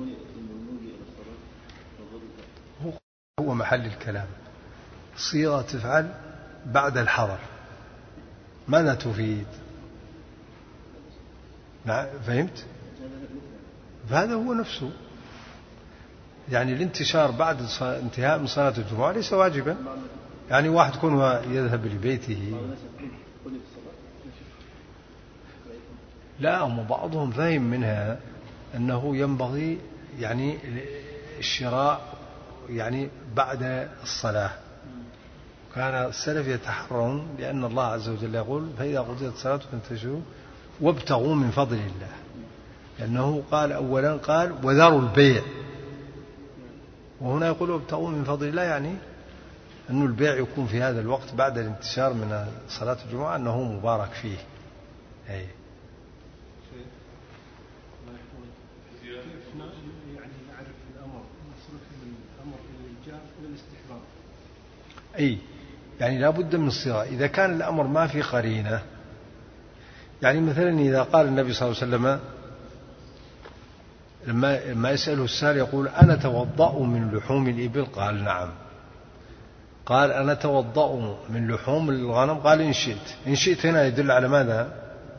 هو محل الكلام. صيغة تفعل بعد الحظر ماذا تفيد؟ نعم فهمت؟ فهذا هو نفسه، يعني الانتشار بعد انتهاء من صلاة الجمعة ليس واجبا. يعني واحد كونه يذهب لبيته، لا هم بعضهم فهم منها أنه ينبغي يعني الشراء يعني بعد الصلاة. كان السلف يتحرون لأن الله عز وجل يقول فإذا قضيت الصلاة فانتشروا وابتغوا من فضل الله، لأنه قال أولا قال وذروا البيع، وهنا يقول ابتغوا من فضل الله، يعني أن البيع يكون في هذا الوقت بعد الانتشار من صلاة الجمعة أنه مبارك فيه. أي أي يعني لا بد من الصيغة. إذا كان الأمر ما في قرينة، يعني مثلا إذا قال النبي صلى الله عليه وسلم لما لما يسأله السائل يقول أنا توضأ من لحوم الإبل، قال نعم. قال أنا توضأ من لحوم الغنم، قال إن شئت. إن شئت هنا يدل على ماذا؟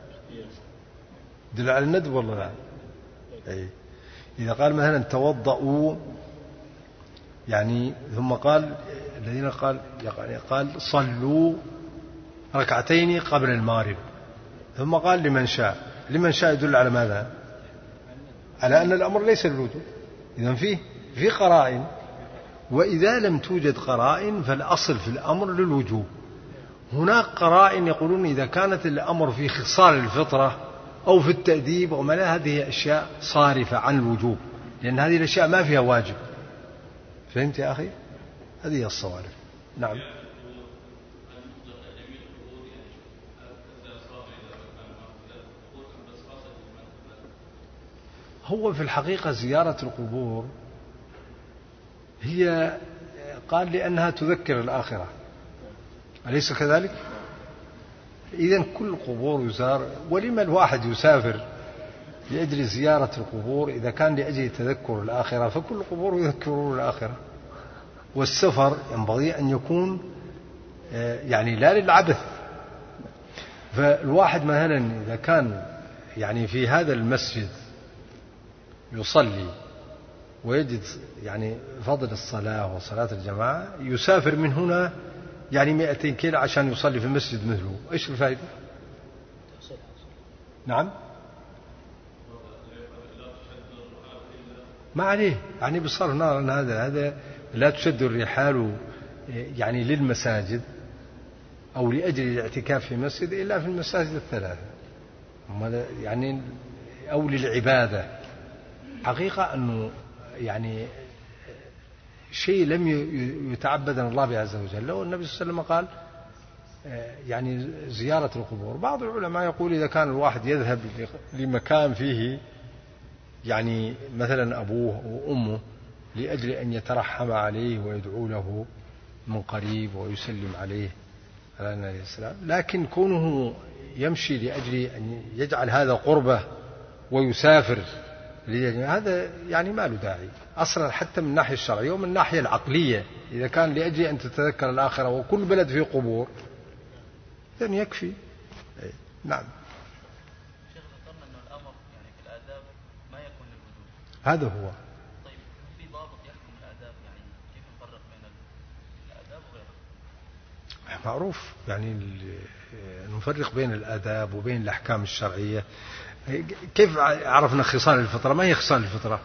يدل على الندب والله لا. أي إذا قال مثلا توضأوا يعني ثم قال الذين قال يعني قال صلوا ركعتين قبل المغرب، ثم قال لمن شاء. لمن شاء يدل على ماذا؟ على أن الأمر ليس للوجوب. إذن فيه في قرائن، وإذا لم توجد قرائن فالأصل في الأمر للوجوب. هناك قرائن يقولون إذا كانت الأمر في خصال الفطرة أو في التأديب وما لا، هذه أشياء صارفة عن الوجوب، لأن هذه الأشياء ما فيها واجب. فهمت يا أخي؟ هذه الصوارف. نعم. هو في الحقيقة زيارة القبور هي قال لأنها تذكر الآخرة، أليس كذلك؟ إذن كل قبور يزار. ولما الواحد يسافر لأجل زيارة القبور إذا كان لأجل تذكر الآخرة؟ فكل قبور يذكرون الآخرة. والسفر ينبغي أن يكون يعني لا للعبث. فالواحد مثلا إذا كان يعني في هذا المسجد يصلي ويجد يعني فضل الصلاة وصلاة الجماعة، يسافر من هنا يعني مئتين كيلو عشان يصلي في المسجد مثله، إيش الفائدة؟ نعم ما عليه، يعني بصرف نار أن هذا هذا لا تشد الرحال يعني للمساجد أو لأجل الاعتكاف في مسجد إلا في المساجد الثلاثة، يعني أو للعبادة. حقيقة أنه يعني شيء لم يتعبدنا الله به عز وجل. والنبي صلى الله عليه وسلم قال يعني زيارة القبور. بعض العلماء يقول إذا كان الواحد يذهب لمكان فيه يعني مثلا أبوه وأمه لأجل أن يترحم عليه ويدعو له من قريب ويسلم عليه على النبي عليه السلام، لكن كونه يمشي لأجل أن يجعل هذا قربة ويسافر هذا يعني ما له داعي أصلا، حتى من الناحية الشرعية ومن الناحية العقلية. إذا كان لأجل أن تتذكر الآخرة وكل بلد فيه قبور إذن يكفي. نعم. شيخ ذكرنا أن الأمر يعني في الآداب ما يكون للوجوب، هذا هو. طيب في ضابط يحكم الآداب، يعني كيف نفرق بين الآداب وغيرها؟ معروف يعني نفرق بين الآداب وبين الأحكام الشرعية. كيف عرفنا خصال الفطرة؟ ما هي خصال الفطرة؟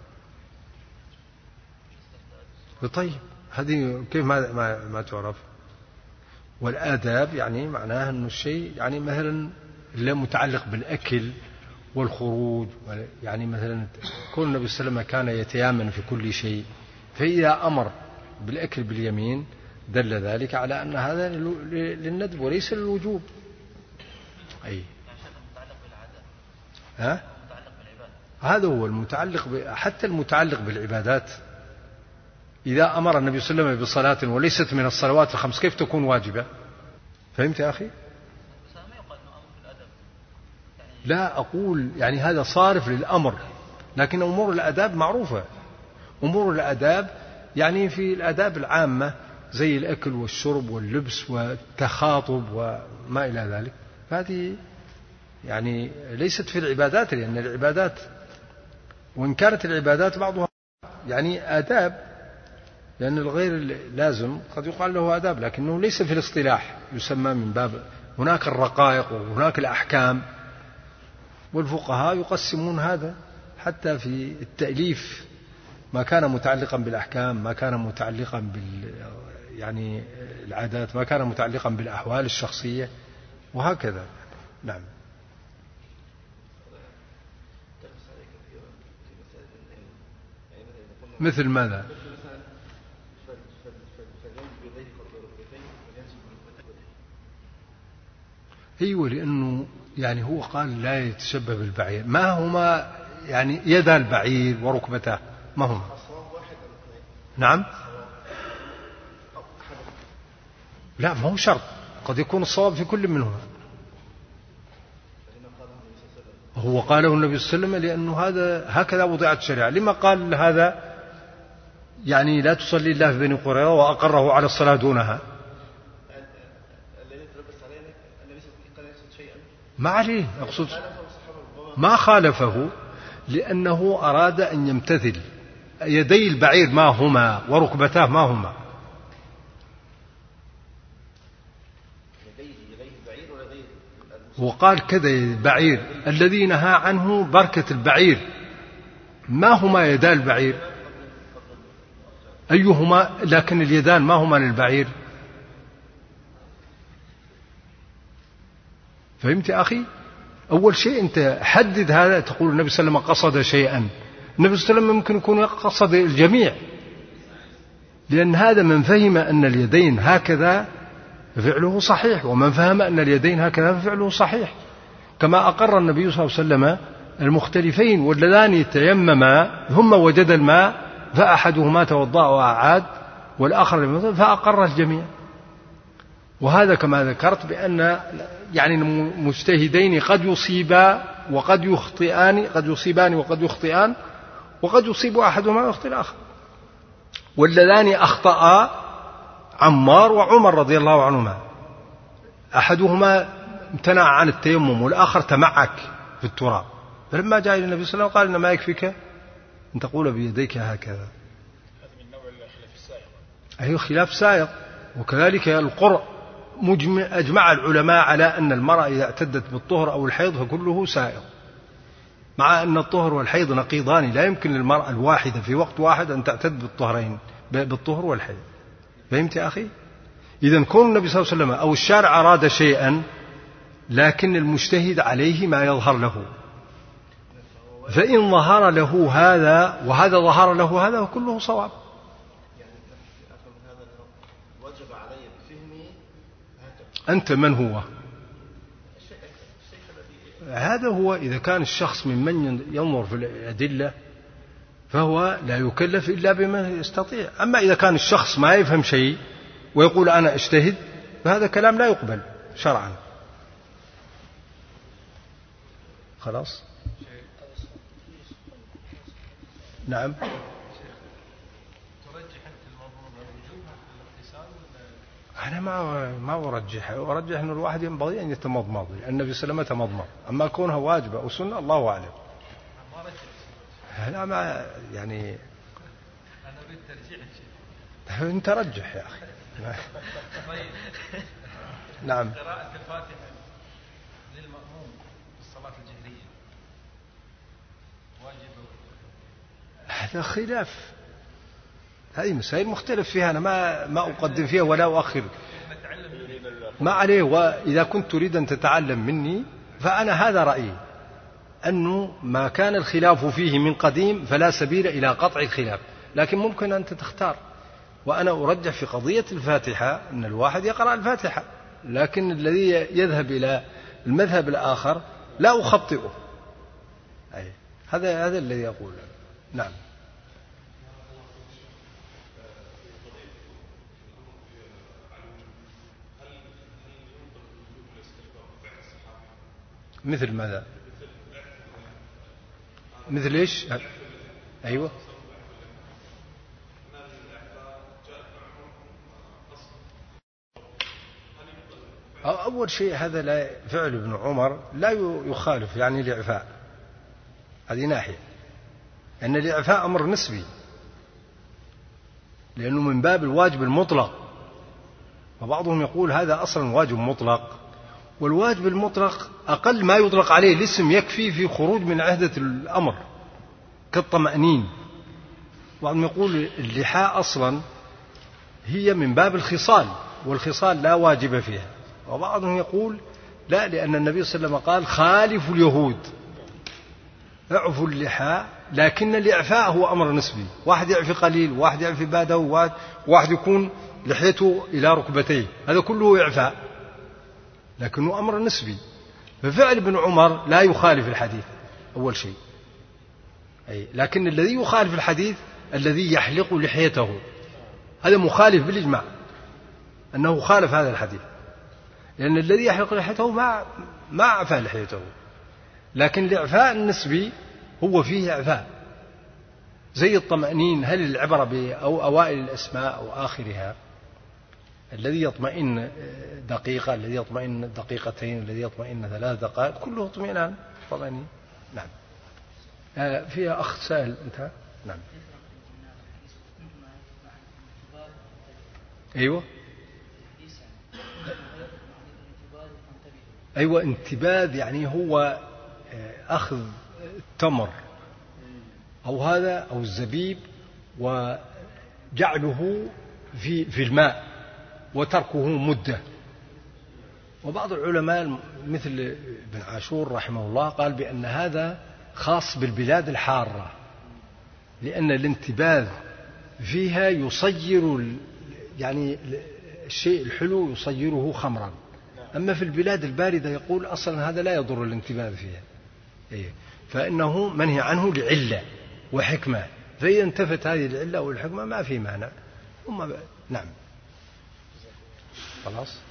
طيب هذه كيف ما ما, ما تعرف؟ والآداب يعني معناها أنه الشيء يعني مثلا لا متعلق بالأكل والخروج، يعني مثلا كل النبي صلى الله عليه وسلم كان يتيامن في كل شيء، فإذا أمر بالأكل باليمين دل ذلك على أن هذا للندب وليس للوجوب. أي ها؟ هذا هو المتعلق ب... حتى المتعلق بالعبادات. إذا أمر النبي صلى الله عليه وسلم بصلاة وليست من الصلوات الخمس كيف تكون واجبة؟ فهمت يا أخي؟ لا أقول يعني هذا صارف للأمر، لكن أمور الآداب معروفة. أمور الآداب يعني في الآداب العامة زي الأكل والشرب واللبس والتخاطب وما إلى ذلك، هذه يعني ليست في العبادات، لأن العبادات وإن كانت العبادات بعضها يعني آداب، لأن الغير لازم قد يقال له آداب، لكنه ليس في الاصطلاح يسمى من باب هناك الرقائق وهناك الأحكام، والفقهاء يقسمون هذا حتى في التأليف، ما كان متعلقا بالأحكام، ما كان متعلقا بال يعني العادات، ما كان متعلقا بالأحوال الشخصية وهكذا. نعم. مثل ماذا؟ ايوه، لانه يعني هو قال لا يتشبه بالبعير، ما هما يعني يدا البعير وركبتاه ما هما؟ نعم. لا، ما هو شرط، قد يكون الصواب في كل منهما. هو قاله النبي صلى الله عليه وسلم لأنه هذا هكذا وضعت الشريعة. لما قال هذا يعني لا تصلي الله في بني قريظة وأقره على الصلاة دونها؟ ما عليه، أقصد ما خالفه، لأنه أراد أن يمتثل. يدي البعير ما هما وركبتاه ما هما؟ وقال كذا البعير الذي نهى عنه بركة البعير، ما هما يدا البعير؟ أيهما؟ لكن اليدان ما هما للبعير؟ فهمت يا أخي؟ أول شيء أنت حدد هذا، تقول النبي صلى الله عليه وسلم قصد شيئا، النبي صلى الله عليه وسلم ممكن يكون قصد الجميع، لأن هذا من فهم أن اليدين هكذا فعله صحيح، ومن فهم أن اليدين هكذا فعله صحيح، كما أقر النبي صلى الله عليه وسلم المختلفين واللذان يتيمما ثم وجد الماء فأحدهما توضأ وأعاد والآخر لم يتوضأ فأقر الجميع. وهذا كما ذكرت بأن يعني المجتهدين قد يصيبا وقد يخطئان، قد يصيبان وقد يخطئان، وقد يصيب أحدهما ويخطئ الآخر. واللذان أخطأ عمار وعمر رضي الله عنهما، أحدهما امتنع عن التيمم والآخر تمعك في التراب، فلما جاء إلى النبي صلى الله عليه وسلم قال إنما يكفيك أن تقول بيديك هكذا. هذا من نوع الخلاف السائغ. أيوه، خلاف سائغ. وكذلك القرء مجمع، أجمع العلماء على أن المرأة إذا اعتدت بالطهر أو الحيض فكله سائغ، مع أن الطهر والحيض نقيضان، لا يمكن للمرأة الواحدة في وقت واحد أن تعتد بالطهرين بالطهر والحيض. فهمت يا أخي؟ إذن كون النبي صلى الله عليه وسلم أو الشارع أراد شيئا، لكن المجتهد عليه ما يظهر له، فإن ظهر له هذا وهذا ظهر له هذا وكله صواب. أنت من هو؟ هذا هو. إذا كان الشخص ممن ينظر في الأدلة فهو لا يكلف إلا بما يستطيع. أما إذا كان الشخص ما يفهم شيء ويقول أنا أجتهد، فهذا كلام لا يقبل شرعا. خلاص. نعم. أنا ما ما أرجح أرجح أن الواحد ينبغي أن يتمضمض، النبي صلى الله عليه وسلم تمضمض، أما كونها واجبة أو سنة الله أعلم. لا، ما يعني أنا أريد ترجيح الشيء. أنت رجح يا أخي. طيب. نعم. قراءة الفاتحة للمأموم في الصلاة الجهرية واجب؟ هذا خلاف، هذه مسائل مختلف فيها، أنا ما ما أقدم فيها ولا أؤخر، ما عليه. وإذا كنت تريد أن تتعلم مني فأنا هذا رأيي، أنه ما كان الخلاف فيه من قديم فلا سبيل إلى قطع الخلاف، لكن ممكن أن تختار. وأنا أرجح في قضية الفاتحة أن الواحد يقرأ الفاتحة، لكن الذي يذهب إلى المذهب الآخر لا أخطئه. أي هذا هذا الذي أقول. نعم. مثل ماذا؟ مثل إيش؟ أيوة. أول شيء هذا لا فعل ابن عمر لا يخالف يعني الإعفاء، هذه ناحية، أن الإعفاء أمر نسبي لأنه من باب الواجب المطلق، وبعضهم يقول هذا أصلا واجب مطلق، والواجب المطلق أقل ما يطلق عليه الاسم يكفي في خروج من عهدة الأمر كالطمأنين. بعضهم يقول اللحاء أصلا هي من باب الخصال، والخصال لا واجب فيها، وبعضهم يقول لا، لأن النبي صلى الله عليه وسلم قال خالفوا اليهود اعفوا اللحاء، لكن الإعفاء هو أمر نسبي، واحد يعفي قليل، واحد يعفي باده، واحد يكون لحيته إلى ركبتيه، هذا كله إعفاء، لكنه أمر نسبي. ففعل ابن عمر لا يخالف الحديث أول شيء، أي لكن الذي يخالف الحديث الذي يحلق لحيته، هذا مخالف بالإجماع أنه خالف هذا الحديث، لأن الذي يحلق لحيته ما ما أعفى لحيته، لكن الإعفاء النسبي هو فيه إعفاء زي الطمأنين. هل العبرة بأوائل الأسماء أو آخرها؟ الذي يطمئن دقيقة، الذي يطمئن دقيقتين، الذي يطمئن ثلاث دقائق، كله اطمئنان طمأنين. نعم. آه فيها أخ سائل أنت. نعم. أيوة أيوة انتباذ يعني هو أخذ التمر أو هذا أو الزبيب وجعله في في الماء وتركه مدة. وبعض العلماء مثل ابن عاشور رحمه الله قال بأن هذا خاص بالبلاد الحارة، لأن الانتباذ فيها يصير يعني الشيء الحلو يصيره خمرا، أما في البلاد الباردة يقول أصلا هذا لا يضر الانتباذ فيها، فإنه منهي عنه لعلة وحكمة، فإذا انتفت هذه العلة والحكمة ما في مانع. ثم نعم خلاص.